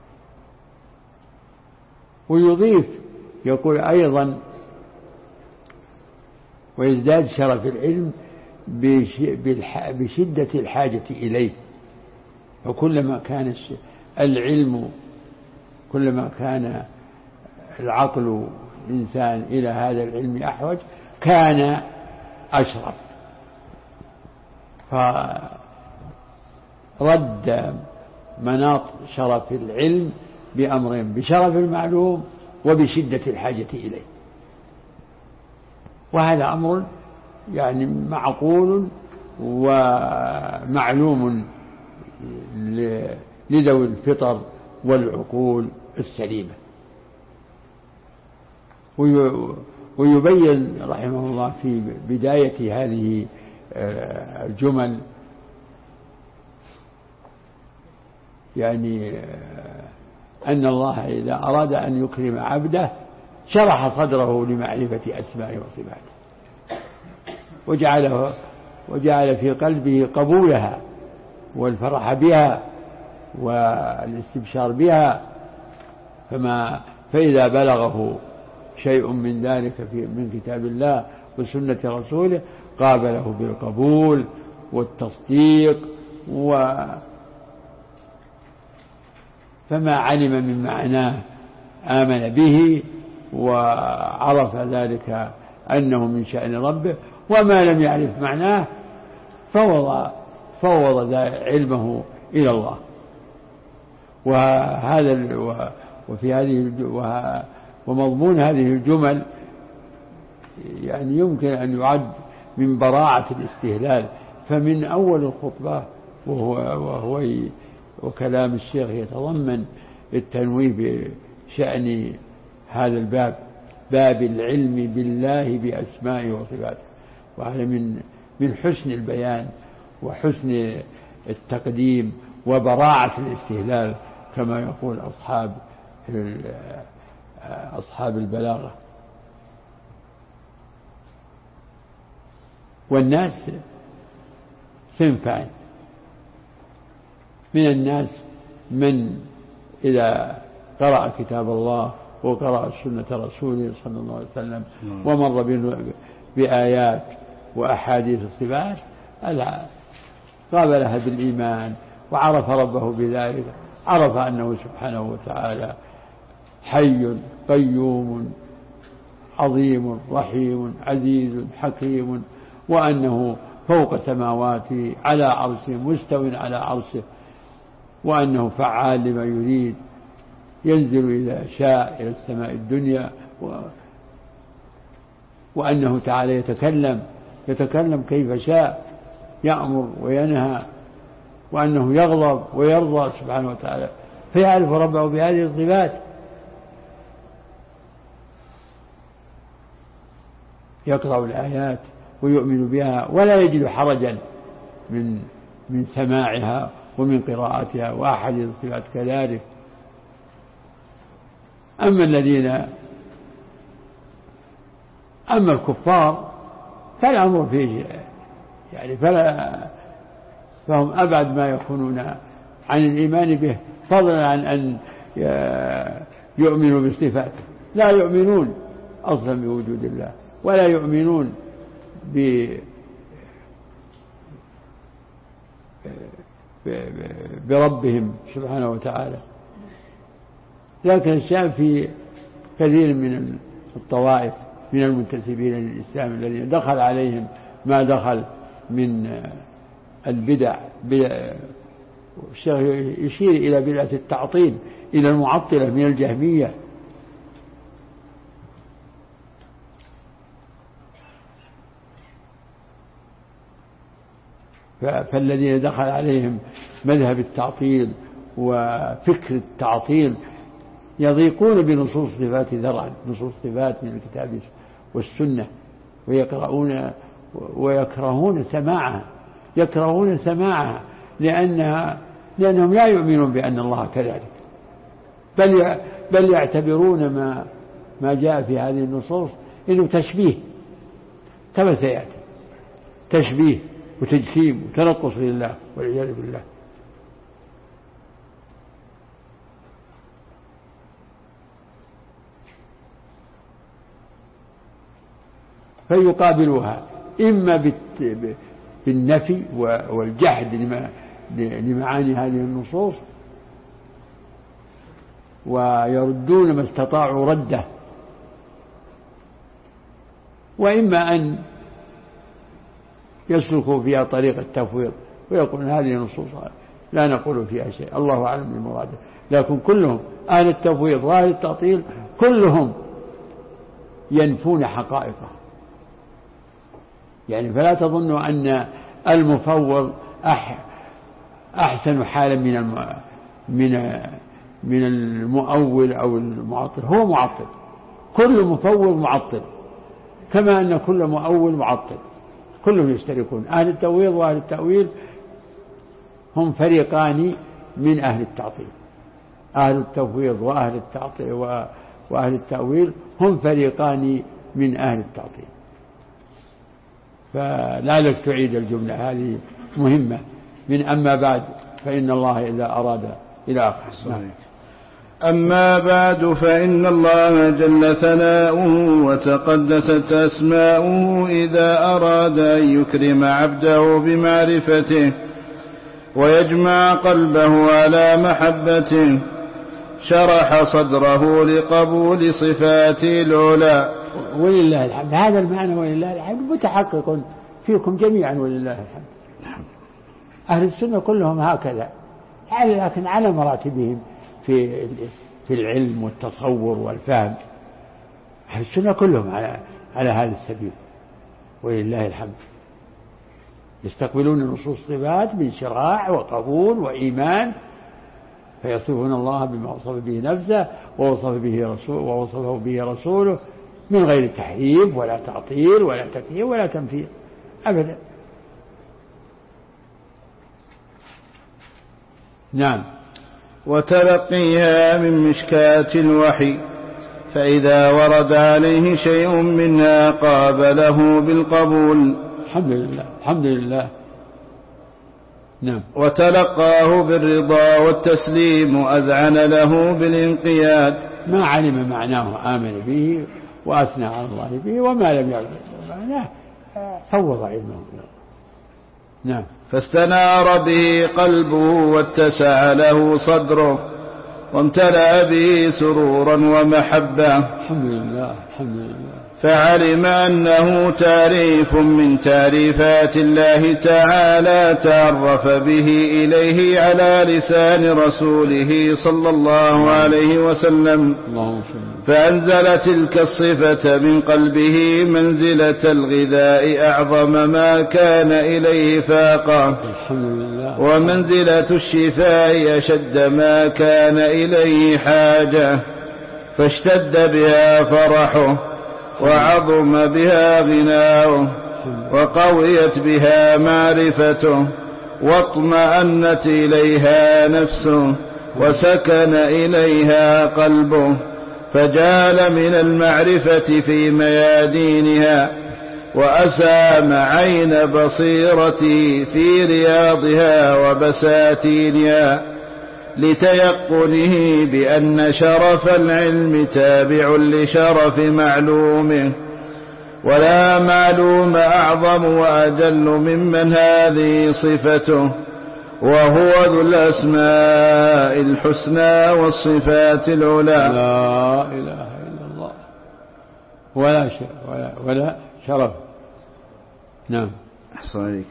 ويضيف يقول أيضا: ويزداد شرف العلم بشدة الحاجة إليه. وكلما كان العلم، كلما كان العقل الإنسان إلى هذا العلم أحوج كان أشرف. فرد مناط شرف العلم بأمرين: بشرف المعلوم وبشدة الحاجة إليه. وهذا أمر يعني معقول ومعلوم لذوي الفطر والعقول السليمة. ويبين رحمه الله في بداية هذه الجمل يعني أن الله إذا أراد أن يكرم عبده شرح صدره لمعرفة أسمائه وصفاته، وجعل في قلبه قبولها والفرح بها والاستبشار بها. فإذا بلغه شيء من ذلك من كتاب الله وسنة رسوله قابله بالقبول والتصديق، فما علم من معناه آمن به وعرف ذلك أنه من شأن ربه، وما لم يعرف معناه فوض علمه إلى الله. ومضمون هذه الجمل يعني يمكن أن يعد من براعة الاستهلال. فمن أول الخطبة وكلام الشيخ يتضمن التنويه بشأن هذا الباب، باب العلم بالله بأسمائه وصفاته. وهذا من حسن البيان وحسن التقديم وبراعة الاستهلال كما يقول أصحاب البلاغة. والناس صنفان: من الناس من إذا قرأ كتاب الله وقرأ سنة رسوله صلى الله عليه وسلم ومر بآيات وأحاديث الصفات قابلها بالإيمان وعرف ربه بذلك، عرف أنه سبحانه وتعالى حي قيوم عظيم رحيم عزيز حكيم، وأنه فوق سماواته على عرشه مستو على عرشه، وأنه فعال لما يريد، ينزل إذا شاء إلى السماء الدنيا، وأنه تعالى يتكلم كيف شاء، يأمر وينهى، وأنه يغضب ويرضى سبحانه وتعالى، فيعرف ربه بهذه الصفات. يقرأ الآيات ويؤمن بها ولا يجد حرجا من سماعها ومن قراءتها، وأحاديث الصفات كذلك. أما الذين أما الكفار فالأمر فيه يعني فهم أبعد ما يكونون عن الإيمان به، فضلا عن أن يؤمنوا بصفاته. لا يؤمنون أصلا بوجود الله، ولا يؤمنون بربهم سبحانه وتعالى. لكن الشأن في كثير من الطوائف من المنتسبين للإسلام الذين دخل عليهم ما دخل من البدع. الشيخ يشير إلى بدعة التعطيل، إلى المعطلة من الجهمية. فالذين دخل عليهم مذهب التعطيل وفكر التعطيل يضيقون بنصوص الصفات ذرعا، نصوص الصفات من الكتاب والسنة، ويكرهون سماعها لأنهم لا يؤمنون بأن الله كذلك، بل يعتبرون ما جاء في هذه النصوص إنه تشبيه، كما سيأتي، تشبيه وتجسيم وتنقص لله والعياذ بالله. فيقابلها إما بالنفي والجحد لمعاني هذه النصوص، ويردون ما استطاعوا رده، وإما أن يسلكوا فيها طريق التفويض ويقول هذه النصوص لا نقول فيها شيء، الله أعلم بمراده. لكن كلهم أهل التفويض وأهل التعطيل كلهم ينفون حقائقه. يعني فلا تظنوا أن المفوض أحسن حالا من المؤول أو المعطل. هو معطل، كل مفوض معطل، كما أن كل مؤول معطل، كلهم يشتركون. أهل التفويض وأهل التأويل هم فريقان من أهل التعطيل. أهل التفويض وأهل التأويل هم فريقان من أهل التعطيل. فلا لك تعيد الجملة هذه مهمة من أما بعد فإن الله إذا أراد إلى آخر. أما بعد فإن الله جل ثناؤه وتقدست أسماؤه إذا أراد أن يكرم عبده بمعرفته ويجمع قلبه على محبته شرح صدره لقبول صفاته العلى. ولله الحمد. هذا المعنى ولله الحمد متحقق فيكم جميعا ولله الحمد. أهل السنة كلهم هكذا، لكن على مراتبهم في العلم والتصور والفهم. أهل السنة كلهم على هذا السبيل ولله الحمد، يستقبلون نصوص الصفات بانشراح وقبول وإيمان، فيصفون الله بما وصف به نفسه ووصفه به رسوله من غير تحريف ولا تعطيل ولا تكييف ولا تمثيل أبدا. نعم. وتلقيها من مشكاة الوحي، فإذا ورد عليه شيء منها قابله بالقبول. الحمد لله الحمد لله. نعم. وتلقاه بالرضا والتسليم وأذعن له بالانقياد. ما علم معناه آمن به وأثنى على الله به، وما لم يعلم معناه فوض علمه. نعم. فاستنار به قلبه واتسع له صدره وامتلأ به سرورا ومحبة. الحمد لله الحمد لله. فعلم أنه تعريف من تعريفات الله تعالى تعرف به إليه على لسان رسوله صلى الله عليه وسلم، فأنزل تلك الصفة من قلبه منزلة الغذاء أعظم ما كان إليه فاقة، ومنزلة الشفاء أشد ما كان إليه حاجة، فاشتد بها فرحه وعظم بها غناؤه وقويت بها معرفته واطمأنت إليها نفسه وسكن إليها قلبه، فجال من المعرفة في ميادينها وأسام عين بصيرته في رياضها وبساتينها لتيقنه بأن شرف العلم تابع لشرف معلومه، ولا معلوم أعظم وأجل ممن هذه صفته، وهو ذو الأسماء الحسنى والصفات العلى. لا إله إلا الله ولا شرف. نعم. أحسن عليك.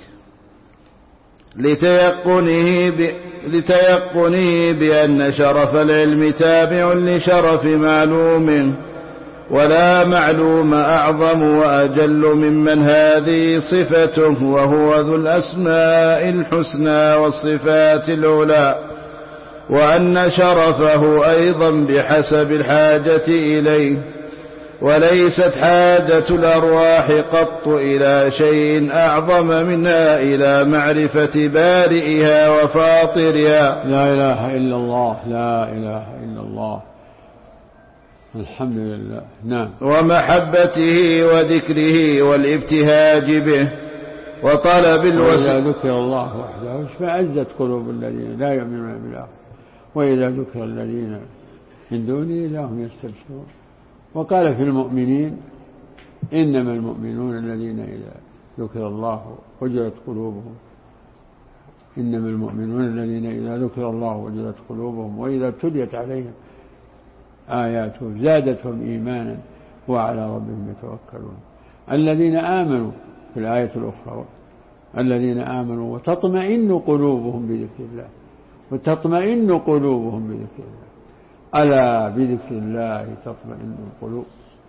لتيقنه بأن شرف العلم تابع لشرف معلوم، ولا معلوم أعظم وأجل ممن هذه صفته، وهو ذو الأسماء الحسنى والصفات العلى، وأن شرفه أيضا بحسب الحاجة إليه، وليست حاجة الأرواح قط إلى شيء أعظم منها إلى معرفة بارئها وفاطرها. لا إله إلا الله، لا إله إلا الله، الحمد لله. نعم. ومحبته وذكره والابتهاج به وطلب وإذا ذكر الله وحده اشمأزت قلوب الذين لا يؤمنون بالآخرة وإذا ذكر الذين من دونه إذا هم يستبشرون. وقال في المؤمنين إنما المؤمنون الذين إذا ذكر الله وجلت قلوبهم، إنما المؤمنون الذين إذا ذكر الله وجلت قلوبهم وإذا تليت عليهم آياته زادتهم إيمانا وعلى ربهم يتوكلون. الذين آمنوا في الآية الأخرى الذين آمنوا وتطمئن قلوبهم بذكر الله، وتطمئن قلوبهم بذكر الله. ألا بذكر الله تطمئن القلوب.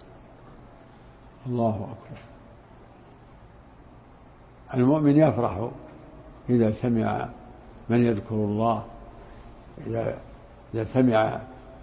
الله أكبر. المؤمن يفرح إذا سمع من يذكر الله، إذا سمع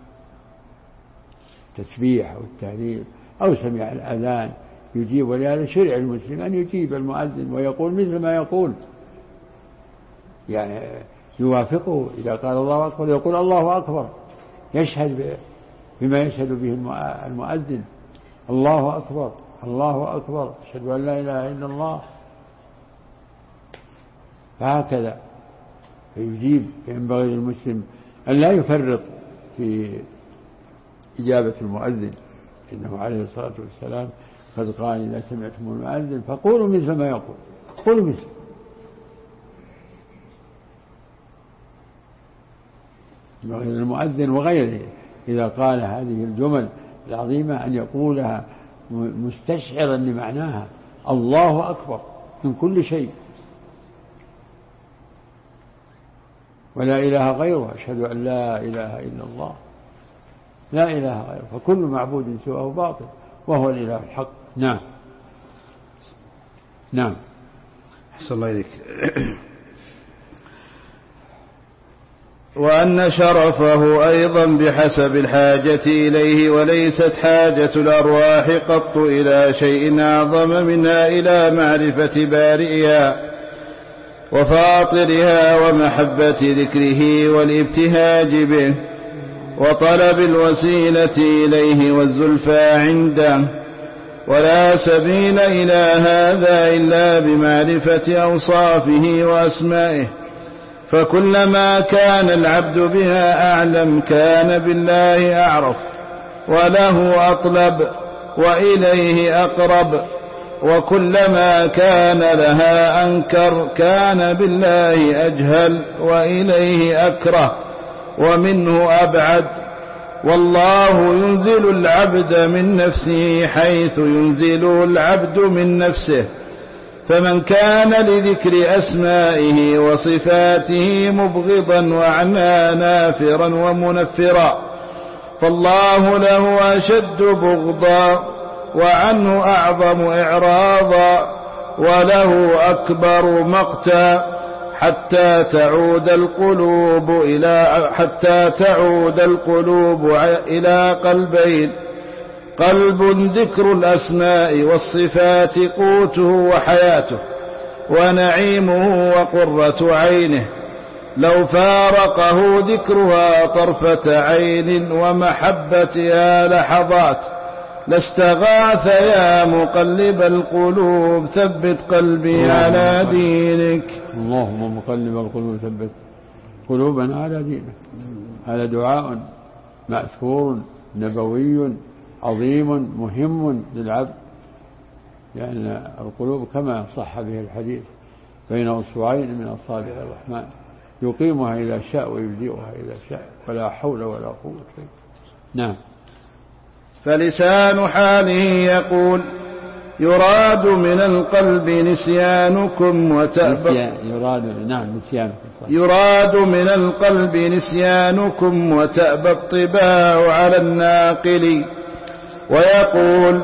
التسبيح أو التهليل أو سمع الأذان يجيب. ولهذا شرع المسلم أن يجيب المؤذن ويقول مثل ما يقول، يعني يوافقه. إذا قال الله أكبر يقول الله أكبر، يشهد بما يشهد به المؤذن. الله أكبر الله أكبر أشهد أن لا إله إلا الله. فهكذا يجيب. ينبغي للمسلم أن لا يفرط في إجابة المؤذن، إنه عليه الصلاة والسلام قد قال إذا سمعتم المؤذن فقولوا مثل ما يقول، قولوا مثل. ينبغي للمؤذن وغيره إذا قال هذه الجمل العظيمة أن يقولها مستشعرا لمعناها. الله أكبر من كل شيء ولا إله غيره، أشهد أن لا إله إلا الله، لا إله غيره، فكل معبود سواه باطل وهو الإله الحق. نعم. نعم. أحسن الله إليك. وأن شرفه أيضا بحسب الحاجة إليه، وليست حاجة الأرواح قط إلى شيء أعظم منها إلى معرفة بارئها وفاطرها ومحبة ذكره والابتهاج به وطلب الوسيلة إليه والزلفى عنده. ولا سبيل إلى هذا إلا بمعرفة أوصافه وأسمائه، فكلما كان العبد بها أعلم كان بالله أعرف وله أطلب وإليه أقرب، وكلما كان لها أنكر كان بالله أجهل وإليه أكره ومنه أبعد. والله ينزل العبد من نفسه حيث ينزل العبد من نفسه، فمن كان لذكر أسمائه وصفاته مبغضا وعنها نافرا ومنفرا فالله له أشد بغضا وعنه أعظم إعراضا وله أكبر مقتا، حتى تعود القلوب إلى قلبين: قلب ذكر الأسماء والصفات قوته وحياته ونعيمه وقرة عينه، لو فارقه ذكرها طرفة عين ومحبتها لحظات لاستغاث يا مقلب القلوب ثبت قلبي على دينك. اللهم مقلب القلوب ثبت قلوبنا على دينك. هذا دعاء مأثور نبوي عظيم مهم للعبد، لأن القلوب كما صح به الحديث بين أصبعين من أصابع الرحمن يقيمها إذا شاء ويبدئها إذا شاء ولا حول ولا قوة. نعم. فلسان حاله يقول يراد من القلب نسيانكم يراد من القلب نسيانكم وتأبى الطباع على الناقل. ويقول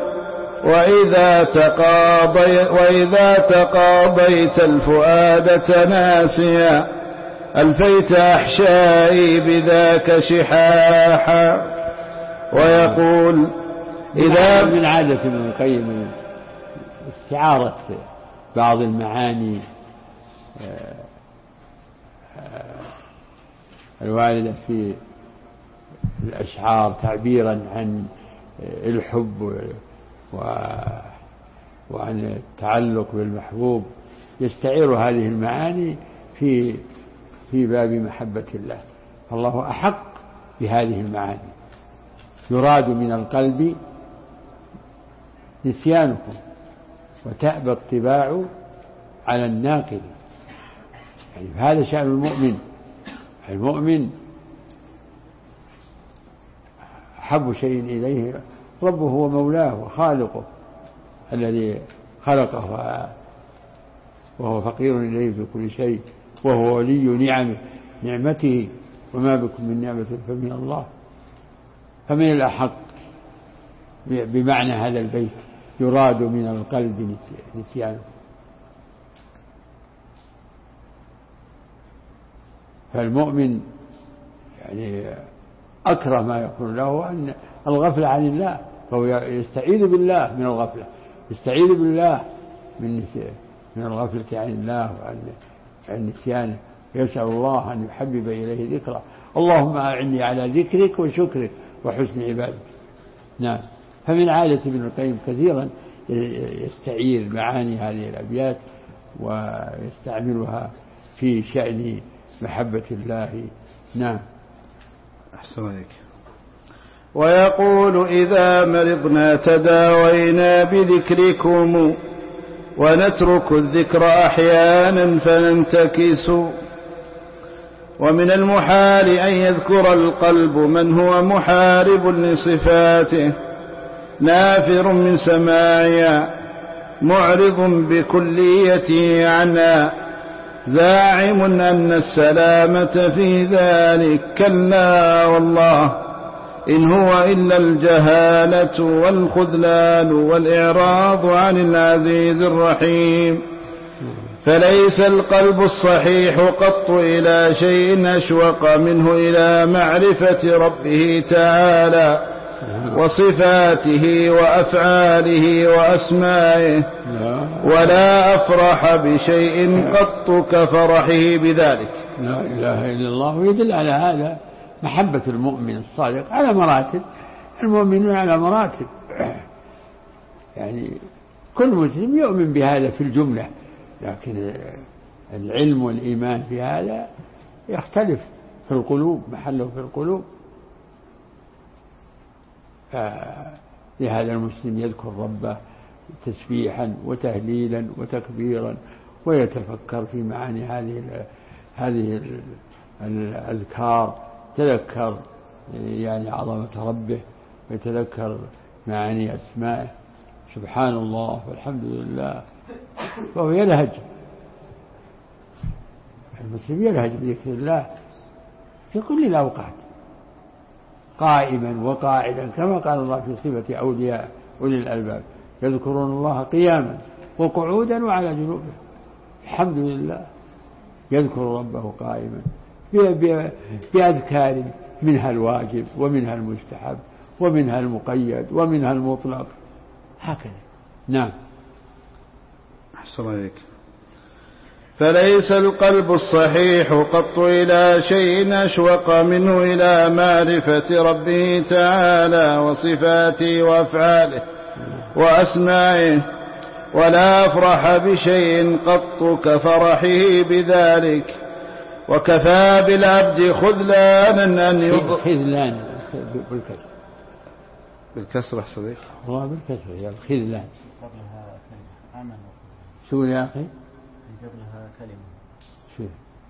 وإذا تقاضيت الفؤاد تناسيا ألفيت أحشائي بذاك شحاحا. ويقول إذا من عادة ابن القيم استعارة بعض المعاني الواردة في الأشعار تعبيرا عن الحب وعن التعلق بالمحبوب، يستعير هذه المعاني في باب محبة الله، فالله أحق بهذه المعاني. يراد من القلب نسيانكم وتأبى الطباع على الناقل. يعني هذا شأن المؤمن أحب شيء إليه ربه ومولاه وخالقه الذي خلقه وهو فقير إليه في كل شيء، وهو ولي نعمته، وما بكم من نعمة فمن الله. فمن الأحق بمعنى هذا البيت يراد من القلب نسيانه. فالمؤمن يعني أكره ما يكون له أن الغفلة عن الله، فهو يستعيذ بالله من الغفلة، يستعيذ بالله من الغفلة عن الله وعن نسيانه، يسأل الله أن يحبب إليه ذكره. اللهم أعني على ذكرك وشكرك وحسن عبادتك. نعم. فمن عادة ابن القيم كثيرا يستعير معاني هذه الأبيات ويستعملها في شأن محبة الله. نعم. أحسن عليك. ويقول إذا مرضنا تداوينا بذكركم ونترك الذكر أحيانا فننتكس. ومن المحال أن يذكر القلب من هو محارب لصفاته نافر من سماعها معرض بكليته عنها زاعم أن السلامة في ذلك. كلا والله إن هو إلا الجهالة والخذلان والإعراض عن العزيز الرحيم. فليس القلب الصحيح قط إلى شيء أشوق منه إلى معرفة ربه تعالى وصفاته وأفعاله وأسمائه، ولا أفرح بشيء قط كفرحه بذلك. لا إله إلا الله. ويدل على هذا محبة المؤمن الصادق على مراتب. المؤمنون على مراتب، يعني كل مسلم يؤمن بهذا في الجملة، لكن العلم والإيمان بهذا يختلف في القلوب، محله في القلوب. لهذا المسلم يذكر ربه تسبيحا وتهليلا وتكبيرا ويتفكر في معاني هذه الأذكار، تذكر يعني عظمة ربه ويتذكر معاني أسمائه، سبحان الله والحمد لله، فهو يلهج. المسلم يلهج بذكر الله في كل الأوقات قائما وقاعدا، كما قال الله في صفة أولياء أولي الألباب يذكرون الله قياما وقعودا وعلى جنوبهم. الحمد لله. يذكر ربه قائما بأذكار منها الواجب ومنها المستحب ومنها المقيد ومنها المطلق، هكذا. نعم. أحسن عليك. فليس القلب الصحيح قط إلى شيء أشوق منه إلى معرفة ربه تعالى وصفاته وأفعاله وأسمائه، ولا أفرح بشيء قط كفرحه بذلك. وكفى بالعبد خذلانا أن خذلان بالكسر. بالكسر أحسن والله بالكسر يا الخذلان. شو يا أخي؟ قبلها كلمة شو؟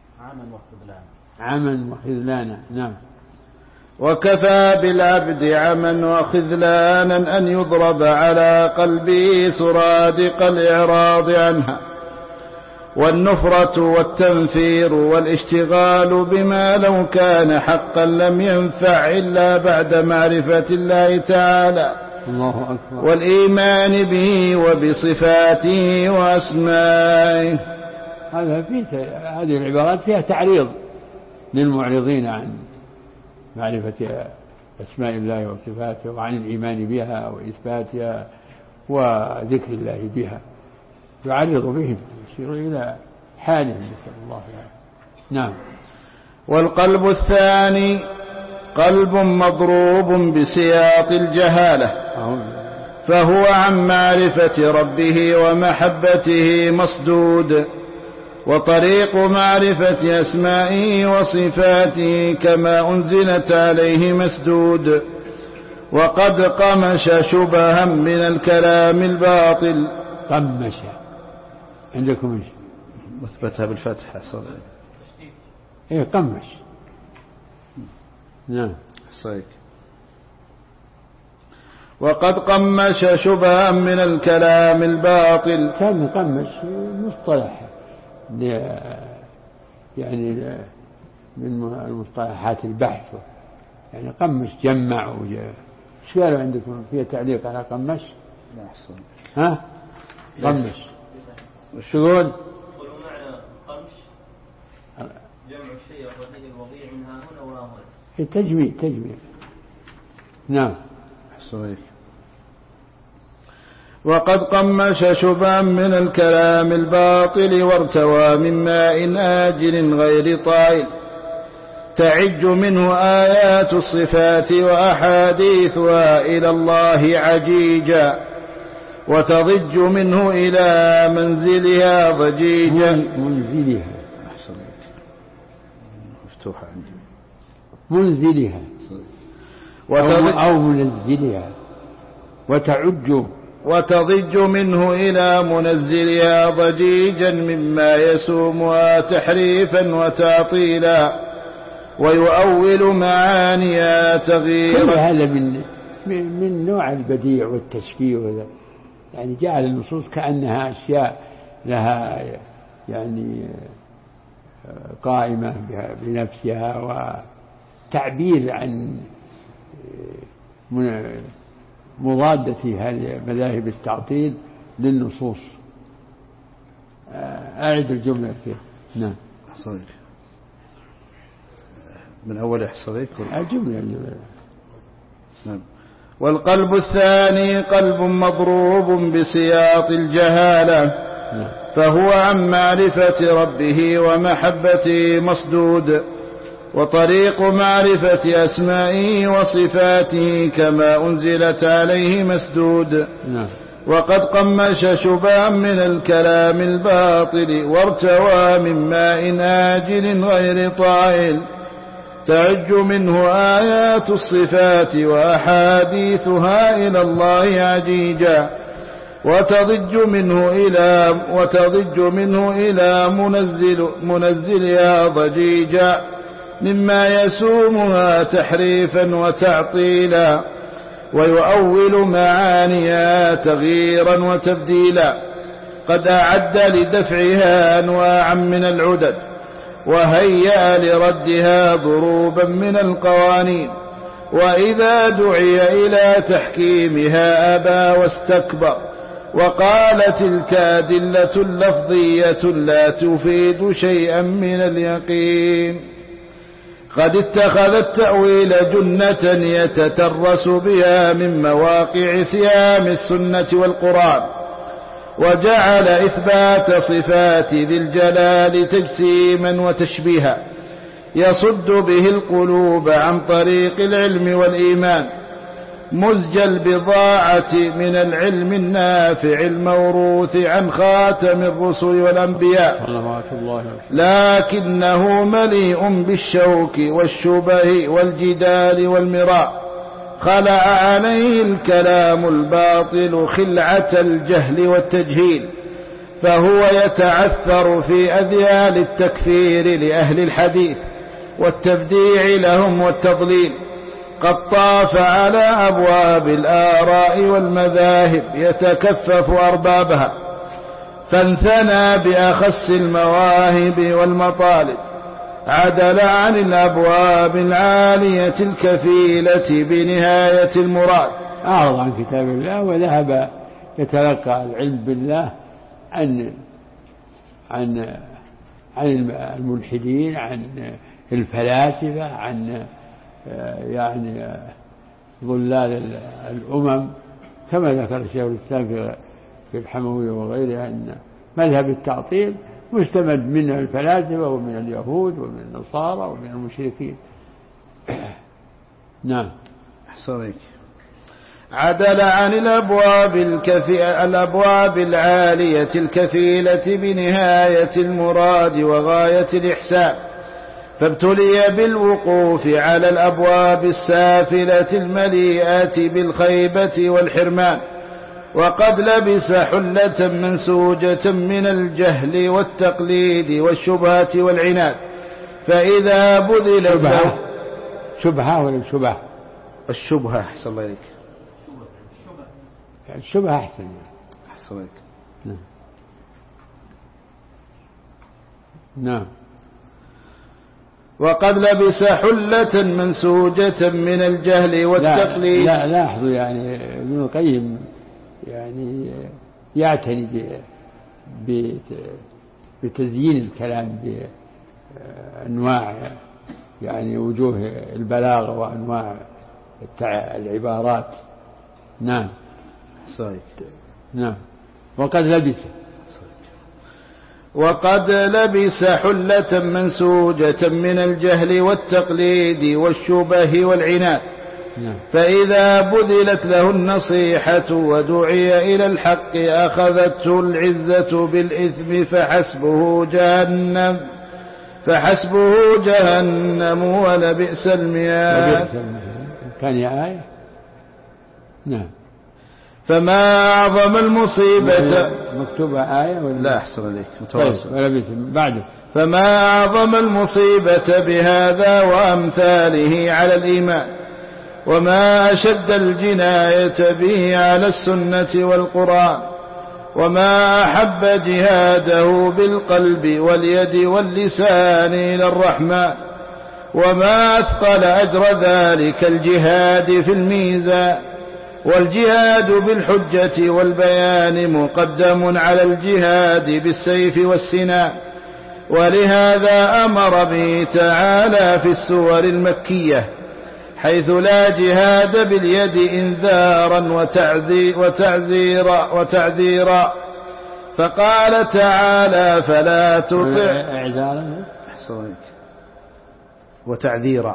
عما وخذلانا. نعم. وكفى بالعبد عما وخذلانا أن يضرب على قلبه سرادق الإعراض عنها والنفرة والتنفير والاشتغال بما لو كان حقا لم ينفع إلا بعد معرفة الله تعالى الله أكبر والإيمان به وبصفاته وأسمائه. هذه العبارات فيها تعريض للمعرضين عن معرفة أسماء الله وصفاته وعن الإيمان بها وإثباتها وذكر الله بها، يعرض بهم يشير إلى حالهم نسأل الله العافية. نعم. والقلب الثاني قلب مضروب بسياط الجهالة، فهو عن معرفة ربه ومحبته مسدود، وطريق معرفة أسمائه وصفاته كما أنزلت عليه مسدود، وقد قمش شبها من الكلام الباطل. قمش عندكم ايش؟ مثبتها بالفتح صدق. ايه قمش. نعم صحيح. وقد قمش شبها من الكلام الباطل. كان قمش مصطلح يعني من المصطلحات البحث، يعني قمش جمع ايش قالوا عندكم فيها تعليق على قمش؟ لا أحسن. ها قمش وش يقول؟ معنى قمش جمع الشيء الوضيع من ها هنا وها هنا. تجميع. نعم صحيح. وقد قمش شبها من الكلام الباطل وارتوى من ماء آجل غير طائل، تعج منه آيات الصفات وأحاديثها إلى الله عجيجا، وتضج منه إلى منزلها ضجيجا. منزلها مفتوحة عندي منزلها أو منزلها، وتضج منه إلى منزلها ضجيجا مما يسومها تحريفا وتعطيلا، ويؤول معانيها تغييرا. كل هذا من نوع البديع والتشبيه، يعني جعل النصوص كأنها أشياء لها يعني قائمة بنفسها، وتعبير عن مضادة هذه مذاهب التعطيل للنصوص. أعد الجملة كيف. نعم صحيح. من أول إحصائيك الجملة. نعم. والقلب الثاني قلب مضروب بسياط الجهالة، فهو عن معرفة ربه ومحبته مسدود، وطريق معرفة أسمائه وصفاته كما أنزلت عليه مسدود. وقد قمش شبها من الكلام الباطل وارتوى من ماء آجل غير طائل، تعج منه آيات الصفات وأحاديثها إلى الله عجيجا، وتضج منه إلى منزلها ضجيجا مما يسومها تحريفا وتعطيلا، ويؤول معانيها تغييرا وتبديلا. قد أعد لدفعها أنواعا من العدد، وهيأ لردها ضروبا من القوانين، وإذا دعي إلى تحكيمها أبى واستكبر، وقال تلك أدلة لفظية لا تفيد شيئا من اليقين. قد اتخذ التأويل جنة يتترس بها من مواقع سهام السنة والقرآن، وجعل إثبات صفات ذي الجلال تجسيما وتشبيها يصد به القلوب عن طريق العلم والإيمان، مزج البضاعة من العلم النافع الموروث عن خاتم الرسل والأنبياء، لكنه مليء بالشوك والشبه والجدال والمراء، خلع عليه الكلام الباطل خلعة الجهل والتجهيل، فهو يتعثر في أذيال التكفير لأهل الحديث والتبديع لهم والتضليل. قد طاف على أبواب الآراء والمذاهب يتكفف أربابها، فانثنى بأخس المواهب والمطالب، عدل عن الأبواب العالية الكفيلة بنهاية المراد، أعرض عن كتاب الله وذهب يتلقى العلم بالله عن الملحدين، عن الفلاسفة، عن يعني ضلال الأمم، كما ذكر الشيخ الإسلام في الحموية وغيرها أن مذهب التعطيل مستمد منه الفلاسفة ومن اليهود ومن النصارى ومن المشركين. نعم. أحسنك. عدل عن الأبواب العالية الكفيلة بنهاية المراد وغاية الإحسان، فابتلي بالوقوف على الأبواب السافلة المليئة بالخيبة والحرمان، وقد لبس حلة منسوجة من الجهل والتقليد والشبهة والعناد، فإذا بذلت له شبهة ولا شبهة؟ الشبهة. أحسن الله إليك. الشبهة أحسن. أحسن الله إليك. نعم. وقد لبس حلة منسوجة من الجهل والتقليد. لا لاحظوا يعني ابن القيم يعني يعتني بتزيين الكلام بأنواع يعني وجوه البلاغة وأنواع العبارات. نعم. صحيح. نعم. وقد لبس حلة منسوجة من الجهل والتقليد والشبه والعناد، فإذا بذلت له النصيحة ودعي إلى الحق أخذته العزة بالإثم فحسبه جهنم ولبئس المياه. كان يا آية. نعم. فما أعظم المصيبة. مكتوبة آية ولا لا؟ أحسن عليك. بعده. فما أعظم المصيبة بهذا وأمثاله على الإيمان، وما أشد الجناية به على السنة والقرآن، وما أحب جهاده بالقلب واليد واللسان إلى الرحمن، وما أثقل أجر ذلك الجهاد في الميزان. والجهاد بالحجة والبيان مقدم على الجهاد بالسيف والسنان، ولهذا أمر به تعالى في السور المكية حيث لا جهاد باليد إنذارا وتعذيرا، فقال تعالى فلا تطع وتعذيرا.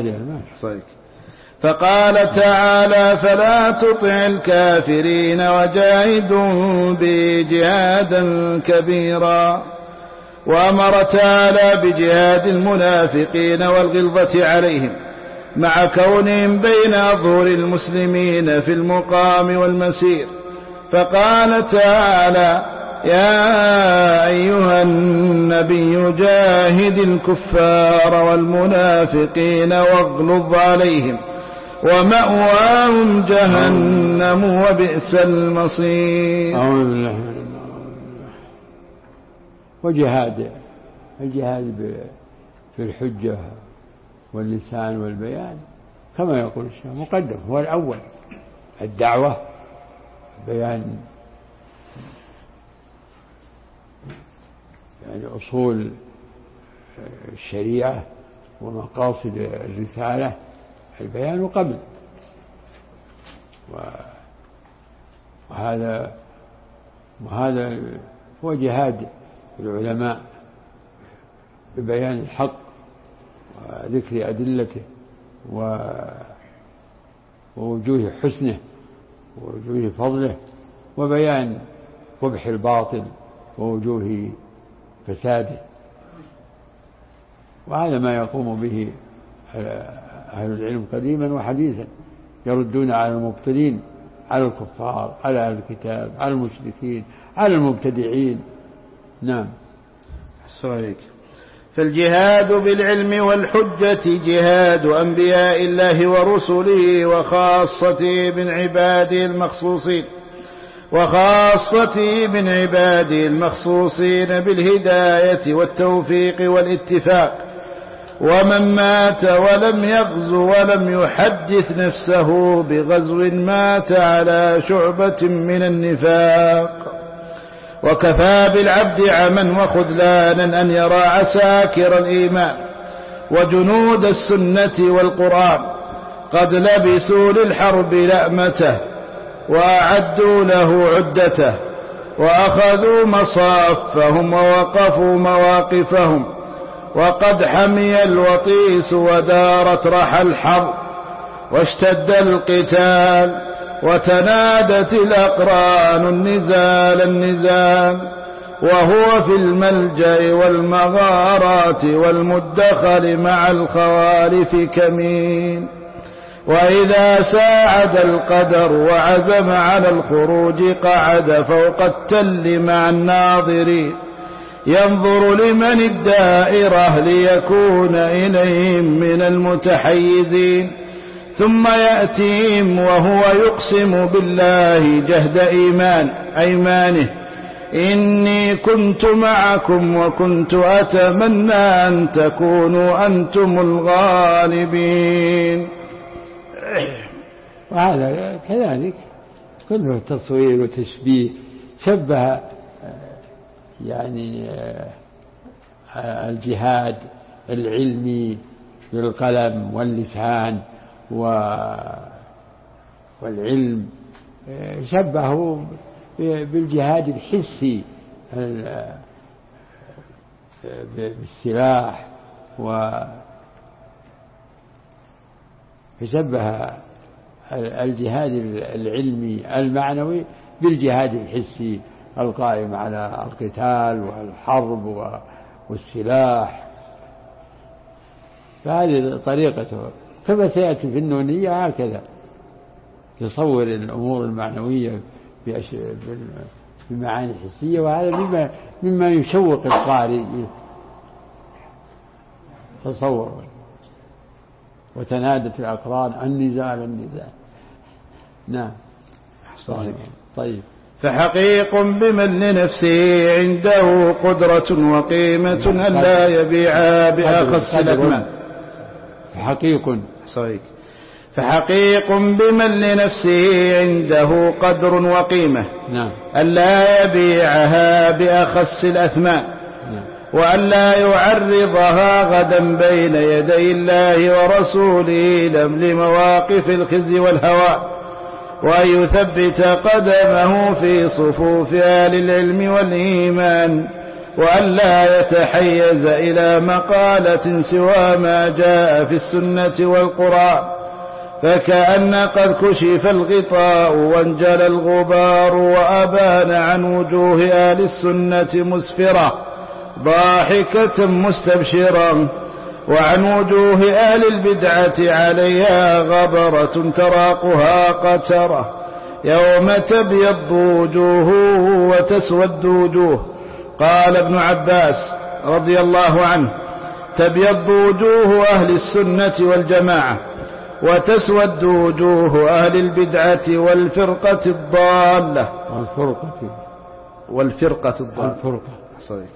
فقال تعالى فلا تطع الكافرين وجاهدهم به جهادا كبيرا. وأمر تعالى بجهاد المنافقين والغلظة عليهم مع كونهم بين أظهر المسلمين في المقام والمسير، فقال تعالى يا أيها النبي جاهد الكفار والمنافقين واغلظ عليهم ومأواهم جهنم وبئس المصير. أعوذ بالله من الشيطان. وجهاد الجهاد في الحجة واللسان والبيان كما يقول الشيخ مقدم، هو الأول الدعوة، بيان يعني أصول الشريعة ومقاصد الرسالة، البيان قبل، وهذا وهذا هو جهاد العلماء ببيان الحق وذكر أدلته ووجوه حسنه ووجوه فضله وبيان قبح الباطل ووجوه فساده. وهذا ما يقوم به أهل العلم قديما وحديثا، يردون على المبطلين، على الكفار، على أهل الكتاب، على المشركين، على المبتدعين. نعم. صحيح. فالجهاد بالعلم والحجة جهاد أنبياء الله ورسله وخاصته من عباده المخصوصين بالهداية والتوفيق والاتفاق. ومن مات ولم يغزو ولم يحدث نفسه بغزو مات على شعبة من النفاق. وكفى بالعبد عما وخذلانا أن يرى عساكر الإيمان وجنود السنة والقرآن قد لبسوا للحرب لأمته وأعدوا له عدته وأخذوا مصافهم ووقفوا مواقفهم، وقد حمي الوطيس ودارت رحى الحرب واشتد القتال وتنادت الأقران النزال، وهو في الملجأ والمغارات والمدخل مع الخوالف كمين. وإذا ساعد القدر وعزم على الخروج قعد فوق التل مع الناظرين ينظر لمن الدائرة ليكون إليهم من المتحيزين، ثم يأتيهم وهو يقسم بالله جهد أيمانه إني كنت معكم وكنت أتمنى أن تكونوا أنتم الغالبين. وهذا كذلك كله تصوير وتشبيه، شبه يعني الجهاد العلمي بالقلم واللسان والعلم، شبهه بالجهاد الحسي بالسلاح، فشبه الجهاد العلمي المعنوي بالجهاد الحسي القائم على القتال والحرب والسلاح. فهذه طريقته، كما سيأتي في النونية هكذا تصور الأمور المعنوية بمعاني حسية، وهذا مما يشوق القارئ تصور. وتنادت الأقران النزال. نعم. صحيح. طيب. فحقيق بمن لنفسه عنده قدرة وقيمة أن لا يبيعها بأخص الأثمان. فحقيق بمن لنفسه عنده قدر وقيمة أن لا يبيعها بأخص الأثمان، وأن لا يعرضها غدا بين يدي الله ورسوله لمواقف الخزي والهوان، وأن يثبت قدمه في صفوف آل العلم والإيمان، وأن لا يتحيز إلى مقالة سوى ما جاء في السنة والقرآن، فكأن قد كشف الغطاء وانجلى الغبار وأبان عن وجوه آل السنة مسفرة ضاحكة مستبشرة، وعن وجوه آل البدعة عليها غبرة تراقها قترة، يوم تبيض وجوه وتسود وجوه. قال ابن عباس رضي الله عنه: تبيض وجوه أهل السنة والجماعة وتسود وجوه أهل البدعة والفرقة الضالة. صديق.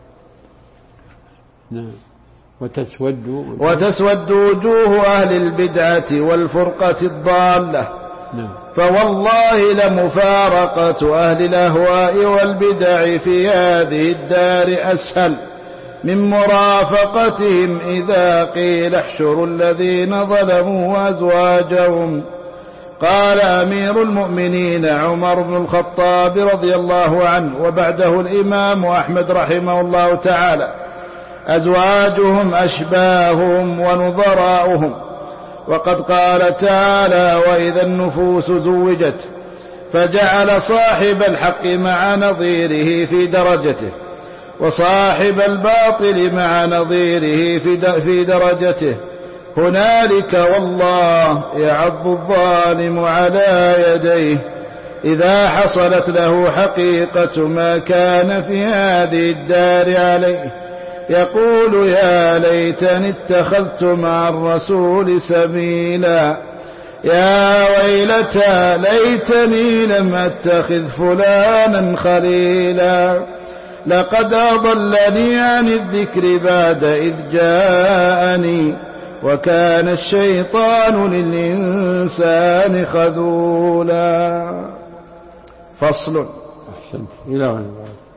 نعم. وتسود وجوه أهل البدعة والفرقة الضالة. نعم. فوالله لمفارقة أهل الأهواء والبدع في هذه الدار أسهل من مرافقتهم إذا قيل احشروا الذين ظلموا وأزواجهم. قال أمير المؤمنين عمر بن الخطاب رضي الله عنه وبعده الإمام أحمد رحمه الله تعالى: أزواجهم أشباههم ونظراؤهم. وقد قال تعالى: وإذا النفوس زوجت، فجعل صاحب الحق مع نظيره في درجته، وصاحب الباطل مع نظيره في درجته. هنالك والله يعض الظالم على يديه إذا حصلت له حقيقة ما كان في هذه الدار عليه، يقول: يا ليتني اتخذت مع الرسول سبيلا، يا ويلتى ليتني لم أتخذ فلانا خليلا، لقد أضلني عن الذكر بعد إذ جاءني، وكان الشيطان للإنسان خذولا. فصل. أحسنت. إلى هنا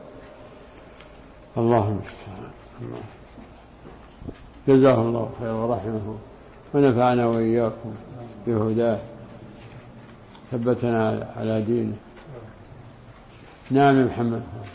اللهم جزاه الله خيرا ورحمه ونفعنا وإياكم بهداه، ثبتنا على دينه. نعم محمد.